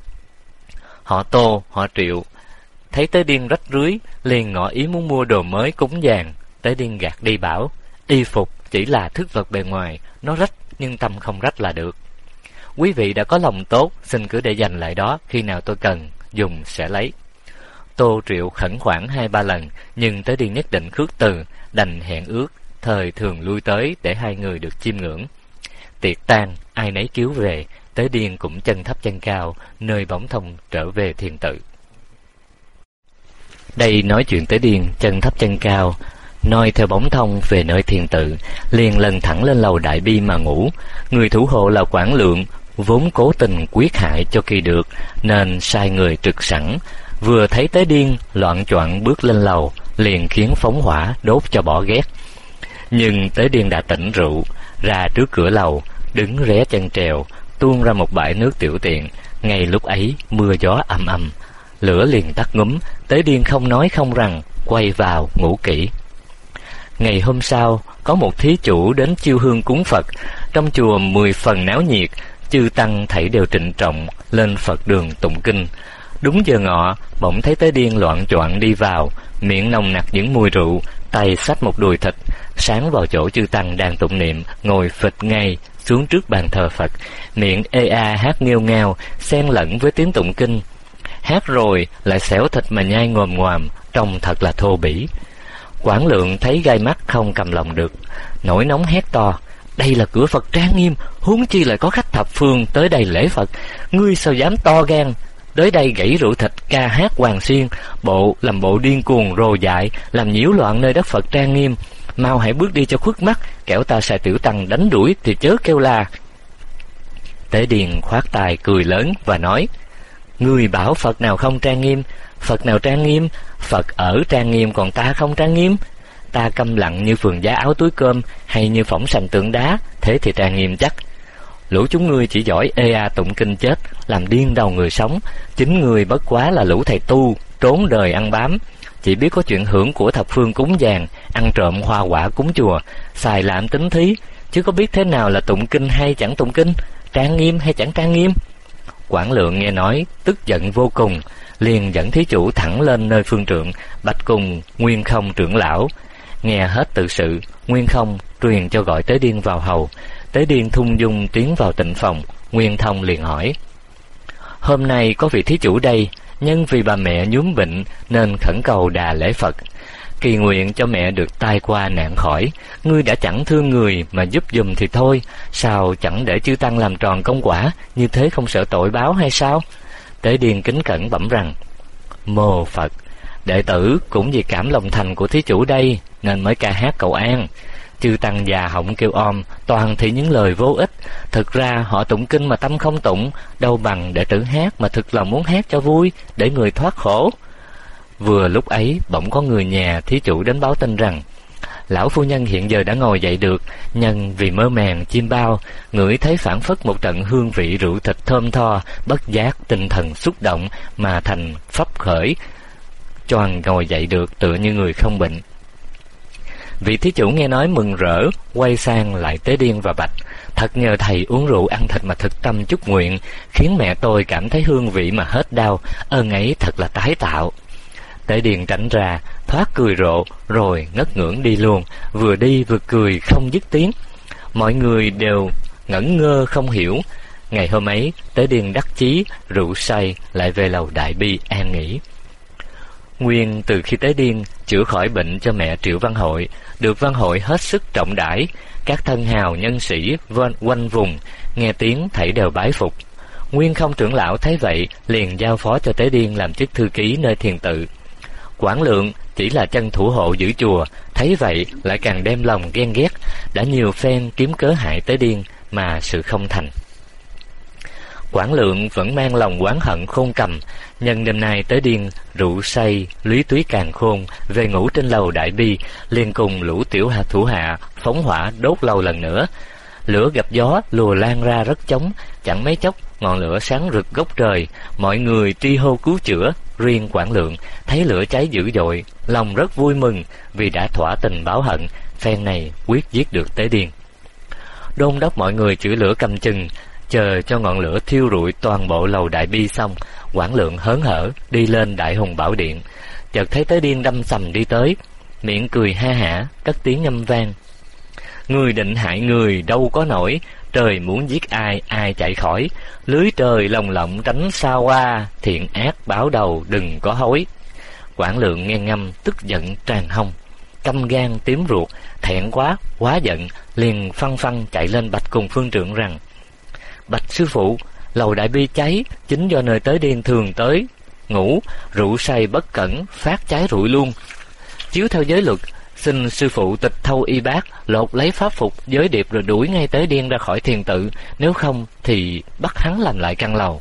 Họ Tô, họ Triệu thấy Tế Điên rách rưới, liền ngỏ ý muốn mua đồ mới cúng dường. Tế Điên gạt đi bảo, y phục chỉ là thức vật bề ngoài, nó rách nhưng tâm không rách là được. Quý vị đã có lòng tốt, xin cứ để dành lại đó, khi nào tôi cần dùng sẽ lấy. Tô Triệu khẩn khoản hai ba lần, nhưng Tế Điên nhất định khước từ, đành hẹn ước thời thường lui tới để hai người được chiêm ngưỡng. Tiệc tan, ai nấy cứu về, Tế Điên cũng chân thấp chân cao, nơi bóng thông trở về thiền tự. Đây nói chuyện Tế Điên chân thấp chân cao, noi theo bóng thông về nơi thiền tự, liền lần thẳng lên lầu đại bi mà ngủ. Người thủ hộ là Quảng Lượng, vốn cố tình quyết hại cho kỳ được, nên sai người trực sẵn. Vừa thấy Tế Điên loạn choạng bước lên lầu, liền khiến phóng hỏa đốt cho bỏ ghét. Nhưng Tế Điên đã tỉnh rượu, ra trước cửa lầu, đứng ré chân trèo, tuôn ra một bãi nước tiểu tiện, Ngay lúc ấy mưa gió ầm ầm, lửa liền tắt ngúm. Tế Điên không nói không rằng, quay vào ngủ kỹ. Ngày hôm sau, có một thí chủ đến chiêu hương cúng Phật. Trong chùa mười phần náo nhiệt, chư tăng thảy đều trịnh trọng lên Phật đường tụng kinh. Đúng giờ ngọ, bỗng thấy Tế Điên loạng choạng đi vào, miệng nồng nặc những mùi rượu, tay xách một đùi thịt, sáng vào chỗ chư tăng đang tụng niệm, ngồi phịch ngay xuống trước bàn thờ Phật, miệng ê a hát nghêu ngao, xen lẫn với tiếng tụng kinh. Hát rồi lại xẻo thịt mà nhai ngồm ngoàm, trông thật là thô bỉ. Quảng Lượng thấy gai mắt không cầm lòng được, nổi nóng hét to: đây là cửa Phật trang nghiêm, huống chi lại có khách thập phương tới đây lễ Phật, ngươi sao dám to gan tới đây gãy rượu thịt, ca hát hoàng xiên, bộ làm bộ điên cuồng rồ dại, làm nhiễu loạn nơi đất Phật trang nghiêm. Mau hãy bước đi cho khuất mắt, kẻo ta sai tiểu tăng đánh đuổi thì chớ kêu la. Tế Điền khoát tay cười lớn và nói: ngươi bảo Phật nào không trang nghiêm? Phật nào trang nghiêm? Phật ở trang nghiêm, còn ta không trang nghiêm. Ta câm lặng như phường giá áo túi cơm, hay như phỏng sành tượng đá, thế thì trang nghiêm chắc. Lũ chúng ngươi chỉ giỏi ê a tụng kinh chết, làm điên đầu người sống. Chính ngươi bất quá là lũ thầy tu trốn đời ăn bám, chỉ biết có chuyện hưởng của thập phương cúng dường, ăn trộm hoa quả cúng chùa, xài lạm tính thí, chứ có biết thế nào là tụng kinh hay chẳng tụng kinh, trang nghiêm hay chẳng trang nghiêm. Quảng Lượng nghe nói tức giận vô cùng, liền dẫn thí chủ thẳng lên nơi phương trượng, bạch cùng Nguyên Không trưởng lão. Nghe hết tự sự, Nguyên Không truyền cho gọi Tế Điên vào hầu. Tế Điên thung dung tiến vào tịnh phòng. Nguyên Thông liền hỏi: hôm nay có vị thí chủ đây, nhân vì bà mẹ nhuốm bệnh nên khẩn cầu đà lễ Phật, kỳ nguyện cho mẹ được tai qua nạn khỏi. Ngươi đã chẳng thương người mà giúp giùm thì thôi, sao chẳng để chư tăng làm tròn công quả, như thế không sợ tội báo hay sao? Tế Điên kính cẩn bẩm rằng: mô Phật, đệ tử cũng vì cảm lòng thành của thí chủ đây nên mới ca hát cầu an. Chư tăng già họng kêu om, toàn thì những lời vô ích. Thực ra họ tụng kinh mà tâm không tụng, đâu bằng đệ tử hát mà thực lòng muốn hát cho vui, để người thoát khổ. Vừa lúc ấy bỗng có người nhà thí chủ đến báo tin rằng lão phu nhân hiện giờ đã ngồi dậy được, nhân vì mơ màng chim bao, ngửi thấy phảng phất một trận hương vị rượu thịt thơm tho, bất giác tinh thần xúc động mà thành phấp khởi, choàng ngồi dậy được tựa như người không bệnh. Vị thí chủ nghe nói mừng rỡ, quay sang lại Tế Điên và bạch: thật nhờ thầy uống rượu ăn thịt mà thực tâm chúc nguyện, khiến mẹ tôi cảm thấy hương vị mà hết đau, ơn ấy thật là tái tạo. Tế Điền tránh ra, thoát cười rộ, rồi ngất ngưỡng đi luôn, vừa đi vừa cười không dứt tiếng. Mọi người đều ngẩn ngơ không hiểu. Ngày hôm ấy, Tế Điền đắc chí, rượu say, lại về lầu Đại Bi an nghỉ. Nguyên từ khi Tế Điên chữa khỏi bệnh cho mẹ Triệu Văn Hội, được Văn Hội hết sức trọng đãi, các thân hào nhân sĩ quanh vùng nghe tiếng thảy đều bái phục. Nguyên Không trưởng lão thấy vậy, liền giao phó cho Tế Điên làm chức thư ký nơi thiền tự. Quảng Lượng chỉ là chân thủ hộ giữ chùa, thấy vậy lại càng đem lòng ghen ghét, đã nhiều phen kiếm cớ hại Tế Điên mà sự không thành. Quảng Lượng vẫn mang lòng oán hận khôn cầm, nhân đêm nay Tế Điên rượu say lúy túy càng khôn, về ngủ trên lầu Đại Bi, liền cùng lũ tiểu hạ thủ hạ phóng hỏa đốt lầu lần nữa. Lửa gặp gió lùa lan ra rất chóng, chẳng mấy chốc ngọn lửa sáng rực gốc trời, mọi người tri hô cứu chữa. Riêng Quảng Lượng thấy lửa cháy dữ dội, lòng rất vui mừng vì đã thỏa tình báo hận, phen này quyết giết được Tế Điên. Đôn đốc mọi người chữa lửa cầm chừng, chờ cho ngọn lửa thiêu rụi toàn bộ lầu Đại Bi xong, Quảng Lượng hớn hở đi lên Đại Hùng Bảo Điện, chợt thấy Tế Điên đâm sầm đi tới, miệng cười ha hả, cất tiếng ngâm vang: người định hại người đâu có nổi, trời muốn giết ai ai chạy khỏi, lưới trời lồng lộng tránh xa qua, thiện ác báo đầu đừng có hối. Quảng Lượng nghe ngâm tức giận tràn hông, căm gan tím ruột, thẹn quá quá giận, liền phăng phăng chạy lên bạch cùng phương trượng rằng: bạch sư phụ, lầu Đại Bi cháy chính do nơi Tế Điên thường tới ngủ, rượu say bất cẩn phát cháy rụi luôn. Chiếu theo giới luật, xin sư phụ tịch thâu y bác, lột lấy pháp phục giới điệp rồi đuổi ngay Tế Điên ra khỏi thiền tự, nếu không thì bắt hắn làm lại căn lầu.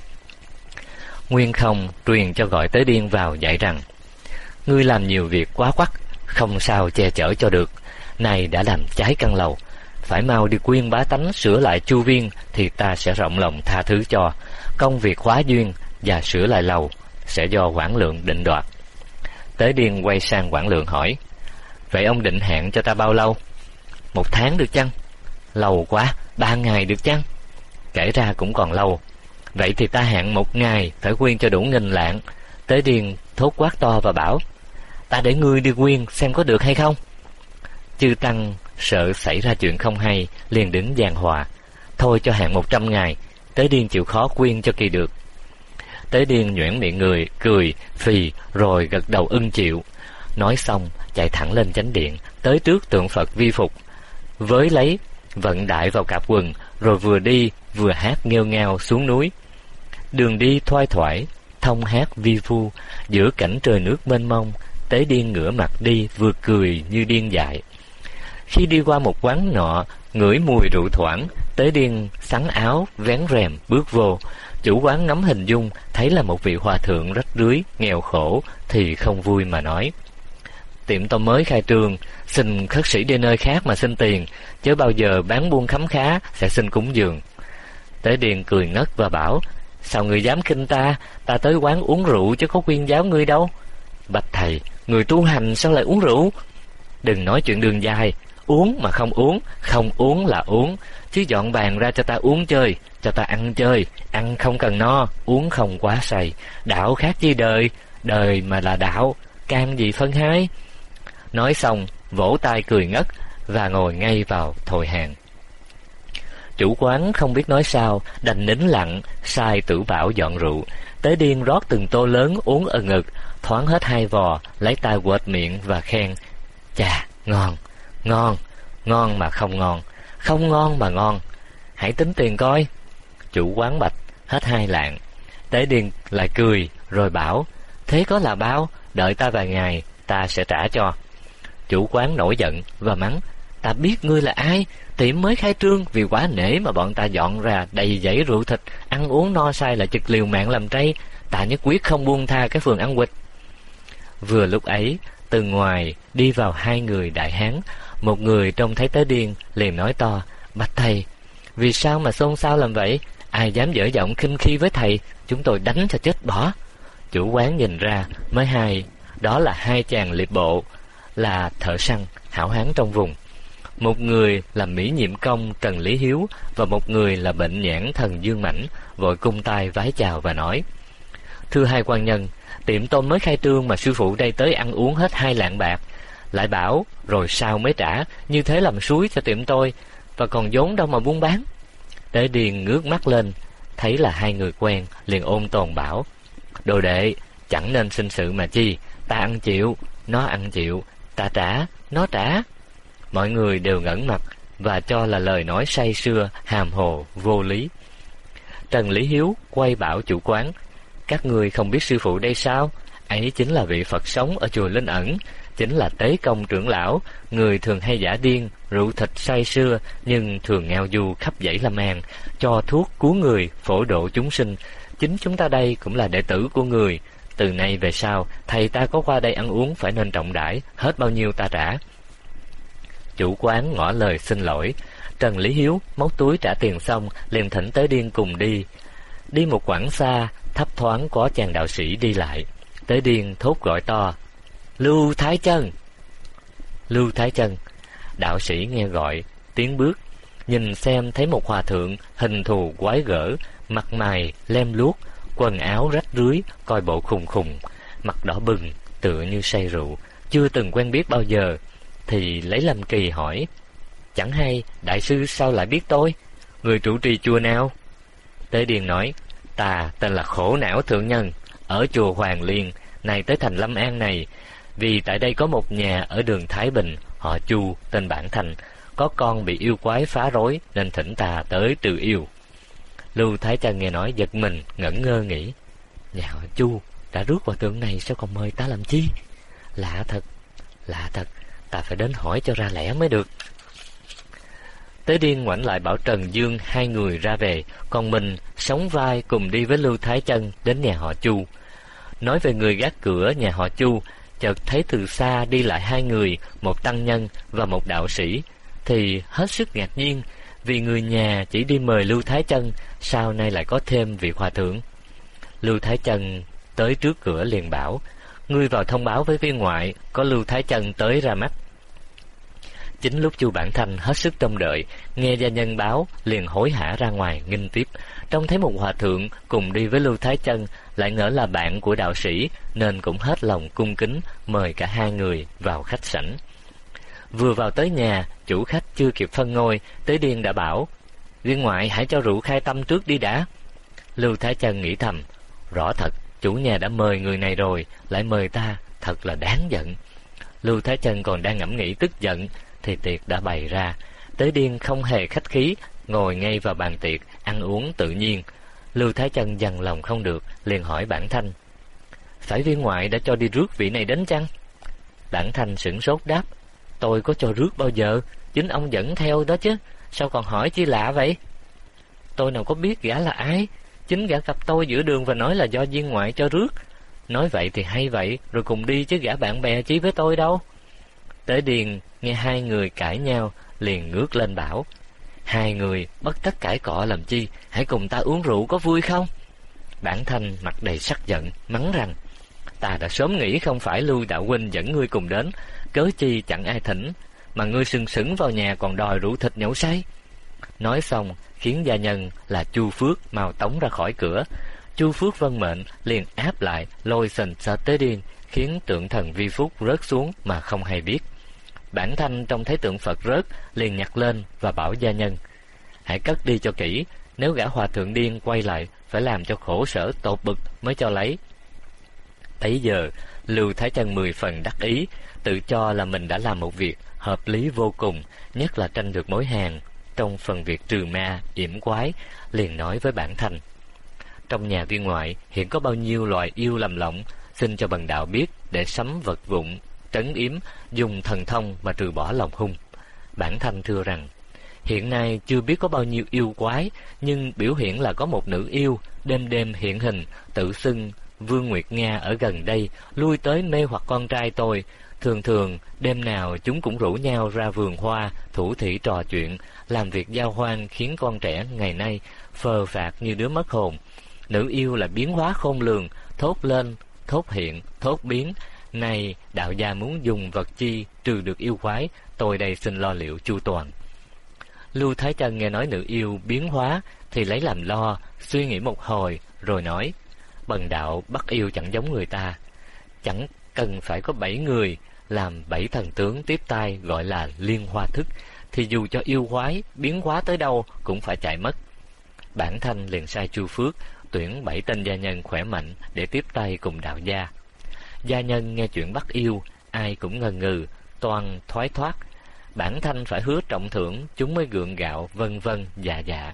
Nguyên Không truyền cho gọi Tế Điên vào dạy rằng: ngươi làm nhiều việc quá quắt, không sao che chở cho được, nay đã làm cháy căn lầu, phải mau đi khuyên bá tánh sửa lại chu viên thì ta sẽ rộng lòng tha thứ cho. Công việc hóa duyên và sửa lại lầu sẽ do quản lượng định đoạt. Tế Điên quay sang quản lượng hỏi: Vậy ông định hẹn cho ta bao lâu? Một tháng được chăng? Lâu quá, ba ngày được chăng? Kể ra cũng còn lâu. Vậy thì ta hẹn một ngày, phải quyên cho đủ nghìn lạng. Tế Điên thốt quát to và bảo: Ta để ngươi đi quyên xem có được hay không? Chư tăng sợ xảy ra chuyện không hay, liền đứng giảng hòa: Thôi cho hẹn một trăm ngày. Tế Điên chịu khó quyên cho kỳ được. Tế Điên nhoẻn miệng người, cười, phì, rồi gật đầu ưng chịu. Nói xong, chạy thẳng lên chánh điện, tới trước tượng Phật vi phục, với lấy, vận đại vào cạp quần, rồi vừa đi, vừa hát nghêu ngao xuống núi. Đường đi thoai thoải, thông hát vi vu, giữa cảnh trời nước mênh mông. Tế Điên ngửa mặt đi, vừa cười như điên dại. Khi đi qua một quán nọ, ngửi mùi rượu thoảng, Tế Điên xắn áo, vén rèm, bước vô. Chủ quán ngắm hình dung, thấy là một vị hòa thượng rách rưới, nghèo khổ, thì không vui mà nói: Tiệm tôi mới khai trương, xin khất sĩ đi nơi khác mà xin tiền, chứ bao giờ bán buôn khấm khá sẽ xin cúng dường. Tế Điên cười ngất và bảo: Sao người dám khinh ta? Ta tới quán uống rượu chứ có khuyên giáo ngươi đâu. Bạch thầy, người tu hành sao lại uống rượu? Đừng nói chuyện đường dài, uống mà không uống, không uống là uống, chứ dọn bàn ra cho ta uống chơi, cho ta ăn chơi, ăn không cần no, uống không quá say. Đạo khác chi đời, đời mà là đạo, can gì phân hai. Nói xong, vỗ tay cười ngất và ngồi ngay vào thồi hàng. Chủ quán không biết nói sao, đành nín lặng, sai Tử Bảo dọn rượu. Tế Điên rót từng tô lớn uống ừng ực, thoáng hết hai vò, lấy tay quệt miệng và khen: Chà, ngon, ngon, ngon mà không ngon, không ngon mà ngon. Hãy tính tiền coi. Chủ quán bạch: Hết hai lạng. Tế Điên lại cười rồi bảo: Thế có là bao? Đợi ta vài ngày, ta sẽ trả cho. Chủ quán nổi giận và mắng: Ta biết ngươi là ai, tiệm mới khai trương, vì quá nể mà bọn ta dọn ra đầy dãy rượu thịt, ăn uống no say là chực liều mạng làm trây. Ta nhất quyết không buông tha cái phường ăn quỵt. Vừa lúc ấy, từ ngoài đi vào hai người đại hán. Một người trông thấy Tế Điên liền nói to: Bạch thầy, vì sao mà xôn xao làm vậy? Ai dám dở giọng khinh khi với thầy, chúng tôi đánh cho chết bỏ. Chủ quán nhìn ra mới hay, đó là hai chàng liệp bộ, là thợ săn hảo hán trong vùng. Một người là Mỹ Nhiệm Công Trần Lý Hiếu, và một người là bệnh nhãn thần Dương Mãnh, vội cung tay vái chào và nói: Thưa hai quan nhân, tiệm tôm mới khai trương mà sư phụ đây tới ăn uống hết hai lạng bạc, lại bảo rồi sao mới trả, như thế làm suối cho tiệm tôi, và còn vốn đâu mà buôn bán. Tế Điên ngước mắt lên, thấy là hai người quen, liền ôn tồn bảo: Đồ đệ, chẳng nên sinh sự mà chi, ta ăn chịu, nó ăn chịu, ta trả, nó trả. Mọi người đều ngẩn mặt và cho là lời nói say sưa, hàm hồ, vô lý. Trần Lý Hiếu quay bảo chủ quán: Các người không biết sư phụ đây sao? Ấy chính là vị Phật sống ở chùa Linh Ẩn, chính là Tế Công trưởng lão, người thường hay giả điên, rượu thịt say sưa, nhưng thường ngao du khắp dãy Lâm An, cho thuốc cứu người, phổ độ chúng sinh. Chính chúng ta đây cũng là đệ tử của người. Từ nay về sau, thầy ta có qua đây ăn uống phải nên trọng đãi, hết bao nhiêu ta trả. Chủ quán ngỏ lời xin lỗi. Trần Lý Hiếu móc túi trả tiền xong, liền thỉnh Tế Điên cùng đi. Đi một quãng xa, thấp thoáng có chàng đạo sĩ đi lại. Tế Điên thốt gọi to: Lưu Thái Chân! Lưu Thái Chân! Đạo sĩ nghe gọi, tiến bước, nhìn xem thấy một hòa thượng hình thù quái gở, mặt mày lem luốc, quần áo rách rưới, coi bộ khùng khùng, mặt đỏ bừng, tựa như say rượu, chưa từng quen biết bao giờ, thì lấy làm kỳ hỏi: Chẳng hay đại sư sao lại biết tôi? Người trụ trì chùa nào? Tế Điên nói: Ta tên là Khổ Não Thượng Nhân, ở chùa Hoàng Liên, này tới thành Lâm An này, vì tại đây có một nhà ở đường Thái Bình, họ Chu, tên bản Thành, có con bị yêu quái phá rối, nên thỉnh ta tới trừ yêu. Lưu Thái Chân nghe nói giật mình, ngẩn ngơ nghĩ: Nhà họ Chu đã rước hòa thượng này, sao còn mời ta làm chi? Lạ thật, lạ thật, ta phải đến hỏi cho ra lẽ mới được. Tế Điên ngoảnh lại bảo Trần Dương hai người ra về, còn mình sóng vai cùng đi với Lưu Thái Chân đến nhà họ Chu. Nói về người gác cửa nhà họ Chu, chợt thấy từ xa đi lại hai người, một tăng nhân và một đạo sĩ, thì hết sức ngạc nhiên, vì người nhà chỉ đi mời Lưu Thái Chân, sao nay lại có thêm vị hòa thượng? Lưu Thái Chân tới trước cửa liền bảo: ngươi vào thông báo với viên ngoại, có Lưu Thái Chân tới ra mắt. Chính lúc Chu Bản Thanh hết sức trông đợi, nghe gia nhân báo, liền hối hả ra ngoài nghinh tiếp. Trông thấy một hòa thượng cùng đi với Lưu Thái Chân, lại ngỡ là bạn của đạo sĩ, nên cũng hết lòng cung kính mời cả hai người vào khách sảnh. Vừa vào tới nhà, chủ khách chưa kịp phân ngôi, Tế Điên đã bảo: viên ngoại hãy cho rượu khai tâm trước đi đã. Lưu Thái Chân nghĩ thầm: rõ thật, chủ nhà đã mời người này rồi, lại mời ta, thật là đáng giận. Lưu Thái Chân còn đang ngẫm nghĩ tức giận, thì tiệc đã bày ra. Tế Điên không hề khách khí, ngồi ngay vào bàn tiệc, ăn uống tự nhiên. Lưu Thái Chân dằn lòng không được, liền hỏi Bản Thanh: phải viên ngoại đã cho đi rước vị này đến chăng? Bản Thanh sửng sốt đáp: tôi có cho rước bao giờ, chính ông dẫn theo đó chứ, sao còn hỏi chi lạ vậy? Tôi nào có biết gã là ai, chính gã gặp tôi giữa đường và nói là do viên ngoại cho rước. Nói vậy thì hay vậy, rồi cùng đi chứ gã bạn bè chi với tôi đâu. Tế Điền nghe hai người cãi nhau, liền ngước lên bảo: hai người bất tất cãi cọ làm chi, hãy cùng ta uống rượu có vui không? Bản Thanh mặt đầy sắc giận, mắng rằng: ta đã sớm nghĩ không phải Lưu đạo huynh dẫn ngươi cùng đến, cớ chi chẳng ai thỉnh, mà ngươi sừng sững vào nhà còn đòi rượu thịt nhậu say. Nói xong, khiến gia nhân là Chu Phước mau tống ra khỏi cửa. Chu Phước vâng mệnh, liền áp lại lôi sình sệt Tế Điên, khiến tượng thần vi phúc rớt xuống mà không hay biết. Bản Thanh trông thấy tượng Phật rớt, liền nhặt lên và bảo gia nhân: hãy cất đi cho kỹ, nếu gã hòa thượng điên quay lại, phải làm cho khổ sở tột bực mới cho lấy. Bấy giờ Lưu Thái Chân mười phần đắc ý, tự cho là mình đã làm một việc hợp lý vô cùng, nhất là tranh được mối hàng trong phần việc trừ ma yểm quái, liền nói với Bản Thanh: trong nhà viên ngoại hiện có bao nhiêu loài yêu lầm lộng, xin cho bần đạo biết để sắm vật vụn, trấn yếm, dùng thần thông mà trừ bỏ lòng hung. Bản Thanh thưa rằng: hiện nay chưa biết có bao nhiêu yêu quái, nhưng biểu hiện là có một nữ yêu đêm đêm hiện hình, tự xưng Vương Nguyệt Nga ở gần đây, lui tới mê hoặc con trai tôi. Thường thường đêm nào chúng cũng rủ nhau ra vườn hoa, thủ thỉ trò chuyện, làm việc giao hoan, khiến con trẻ ngày nay phờ phạc như đứa mất hồn. Nữ yêu là biến hóa khôn lường, thốt lên, thốt hiện, thốt biến. Này đạo gia muốn dùng vật chi trừ được yêu quái, tôi đây xin lo liệu chu toàn. Lưu Thái Chân nghe nói nữ yêu biến hóa thì lấy làm lo, suy nghĩ một hồi rồi nói: bần đạo bắt yêu chẳng giống người ta, chẳng cần phải có bảy người làm bảy thần tướng tiếp tay gọi là liên hoa thức, thì dù cho yêu quái biến hóa tới đâu cũng phải chạy mất. Bản Thanh liền sai Chu Phước tuyển bảy tên gia nhân khỏe mạnh để tiếp tay cùng đạo gia. Gia nhân nghe chuyện bắt yêu, ai cũng ngần ngừ, toàn thoái thoát. Bản Thanh phải hứa trọng thưởng, chúng mới gượng gạo, vân vân dạ dạ.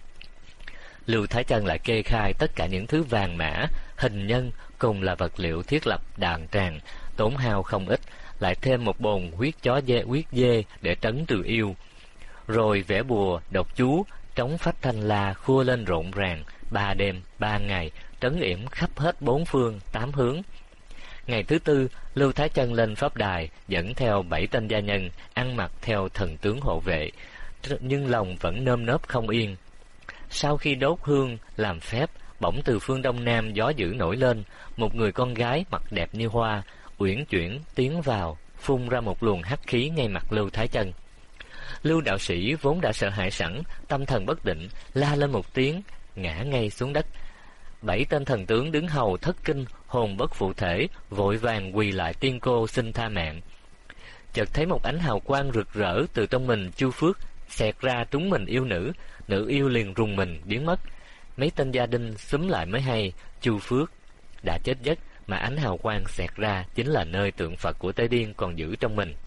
Lưu Thái Chân lại kê khai tất cả những thứ vàng mã, hình nhân cùng là vật liệu thiết lập đàn tràng, tốn hao không ít, lại thêm một bồn huyết chó dê, huyết dê để trấn trừ yêu. Rồi vẽ bùa, đọc chú, trống phách thanh la khua lên rộn ràng, ba đêm, ba ngày, trấn yểm khắp hết bốn phương, tám hướng. Ngày thứ tư, Lưu Thái Chân lên pháp đài, dẫn theo bảy tên gia nhân, ăn mặc theo thần tướng hộ vệ, nhưng lòng vẫn nơm nớp không yên. Sau khi đốt hương làm phép, bỗng từ phương đông nam gió dữ nổi lên, một người con gái mặt đẹp như hoa, uyển chuyển tiến vào, phun ra một luồng hắc khí ngay mặt Lưu Thái Chân. Lưu đạo sĩ vốn đã sợ hãi sẵn, tâm thần bất định, la lên một tiếng, ngã ngay xuống đất. Bảy tên thần tướng đứng hầu thất kinh, hồn bất phụ thể, vội vàng quỳ lại tiên cô xin tha mạng. Chợt thấy một ánh hào quang rực rỡ từ trong mình Chu Phước xẹt ra trúng mình yêu nữ, nữ yêu liền rùng mình biến mất. Mấy tên gia đình xúm lại mới hay Chu Phước đã chết giấc, mà ánh hào quang xẹt ra chính là nơi tượng Phật của Tế Điên còn giữ trong mình.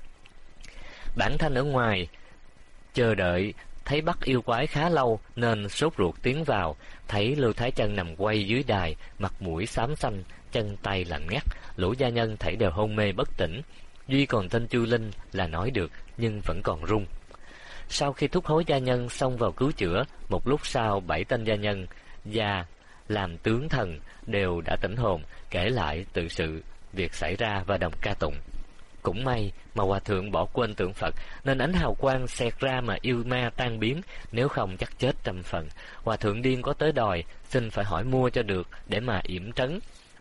Bản Thanh ở ngoài chờ đợi, thấy bắt yêu quái khá lâu nên sốt ruột tiến vào, thấy Lưu Thái Chân nằm quay dưới đài, mặt mũi xám xanh, chân tay lạnh ngắt, lũ gia nhân thảy đều hôn mê bất tỉnh, duy còn tên Chu Linh là nói được nhưng vẫn còn run. Sau khi thúc hối gia nhân xông vào cứu chữa, một lúc sau bảy tên gia nhân gia làm tướng thần đều đã tỉnh hồn, kể lại tự sự việc xảy ra và đồng ca tụng. Cũng may mà hòa thượng bỏ quên tượng Phật, nên ánh hào quang xẹt ra mà yêu ma tan biến, nếu không chắc chết trăm phần. Hòa thượng điên có tới đòi, xin phải hỏi mua cho được để mà yểm trấn.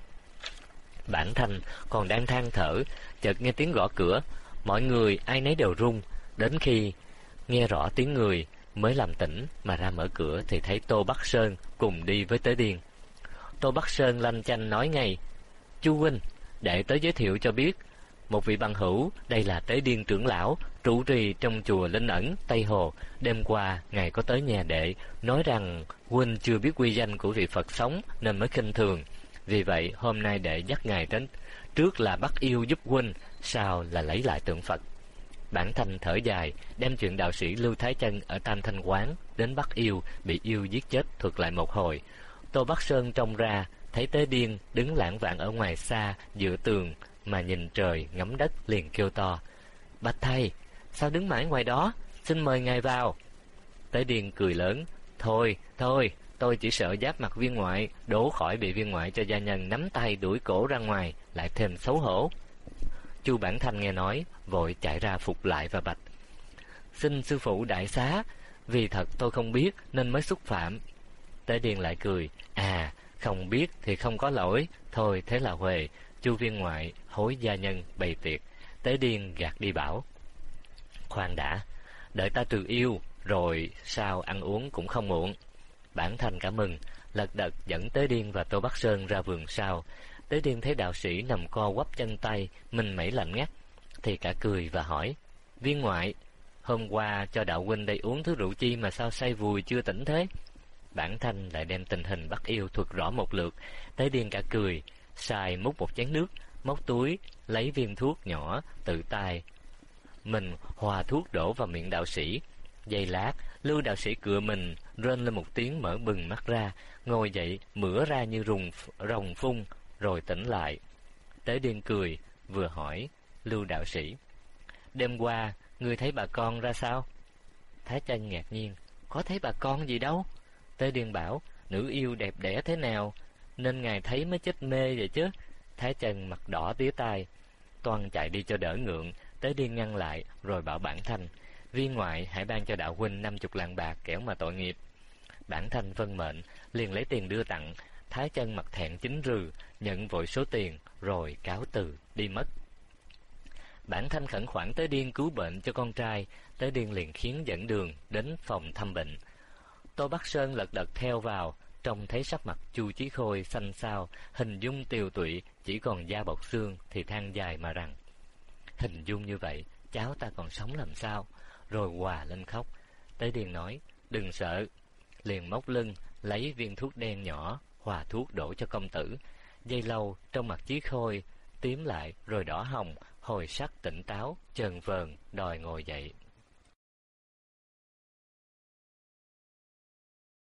Bản Thanh còn đang than thở, chợt nghe tiếng gõ cửa, mọi người ai nấy đều run, đến khi nghe rõ tiếng người mới làm tỉnh mà ra mở cửa thì thấy Tô Bắc Sơn cùng đi với Tế Điên. Tô Bắc Sơn lanh chanh nói ngay: "Chu huynh, đệ tới giới thiệu cho biết, một vị bằng hữu, đây là Tế Điên trưởng lão, trụ trì trong chùa Linh Ẩn Tây Hồ. Đêm qua ngài có tới nhà đệ, nói rằng huynh chưa biết quy danh của vị Phật sống nên mới khinh thường. Vì vậy hôm nay đệ dắt ngài đến, trước là bắt yêu giúp huynh, sau là lấy lại tượng Phật." Bản Thanh thở dài, đem chuyện đạo sĩ Lưu Thái Chân ở Tam Thanh Quán đến bắt yêu, bị yêu giết chết thuật lại một hồi. Tô Bắc Sơn trông ra, thấy Tế Điên đứng lảng vảng ở ngoài xa, dựa tường mà nhìn trời ngắm đất, liền kêu to: "Bạch thầy, sao đứng mãi ngoài đó, xin mời ngài vào." Tế Điên cười lớn: "Thôi, thôi, tôi chỉ sợ giáp mặt viên ngoại, đổ khỏi bị viên ngoại cho gia nhân nắm tay đuổi cổ ra ngoài, lại thêm xấu hổ." Chu Bản Thanh nghe nói, vội chạy ra phục lại và bạch: "Xin sư phụ đại xá, vì thật tôi không biết nên mới xúc phạm." Tế Điên lại cười: "À, không biết thì không có lỗi, thôi thế là huề." Chu viên ngoại hối gia nhân bày tiệc. Tế Điên gạt đi bảo: "Khoan đã, đợi ta trừ yêu, rồi sao ăn uống cũng không muộn." Bản Thanh cảm mừng, lật đật dẫn Tế Điên và Tô Bắc Sơn ra vườn sau. Tế Điên thấy đạo sĩ nằm co quắp chân tay, mình mẩy lạnh ngắt, thì cả cười và hỏi: "Viên ngoại, hôm qua cho đạo huynh đây uống thứ rượu chi mà sao say vùi chưa tỉnh thế?" Bản Thanh lại đem tình hình bắt yêu thuật rõ một lượt. Tế Điên cả cười, xài múc một chén nước, móc túi lấy viên thuốc nhỏ, tự tay mình hòa thuốc đổ vào miệng đạo sĩ. Giây lát, Lưu đạo sĩ cựa mình rên lên một tiếng, mở bừng mắt ra, ngồi dậy mửa ra như rùng rồng phun, rồi tỉnh lại. Tế Điên cười, vừa hỏi Lưu đạo sĩ: "Đêm qua ngươi thấy bà con ra sao?" Thái Chân ngạc nhiên: "Có thấy bà con gì đâu." Tế Điên bảo: "Nữ yêu đẹp đẽ thế nào nên ngài thấy mới chết mê vậy chứ?" Thái Chân mặt đỏ tía tai, toan chạy đi cho đỡ ngượng. Tế Điên ngăn lại, rồi bảo Bản Thanh: "Viên ngoại hãy ban cho đạo huynh năm chục lạng bạc, kẻo mà tội nghiệp." Bản Thanh vâng mệnh, liền lấy tiền đưa tặng. Thái Chân mặt thẹn chính rừ, nhận vội số tiền, rồi cáo từ đi mất. Bản Thanh khẩn khoản Tế Điên cứu bệnh cho con trai. Tế Điên liền khiến dẫn đường đến phòng thăm bệnh. Tô Bắc Sơn lật đật theo vào, trông thấy sắc mặt Chu Chí Khôi xanh xao, hình dung tiều tụy, chỉ còn da bọc xương, thì than dài mà rằng: "Hình dung như vậy, cháu ta còn sống làm sao?" Rồi hòa lên khóc. Tế Điên nói: "Đừng sợ." Liền móc lưng lấy viên thuốc đen nhỏ, hòa thuốc đổ cho công tử. Giây lâu, trong mặt Chí Khôi tím lại rồi đỏ hồng, hồi sắc tỉnh táo, chờn vờn đòi ngồi dậy.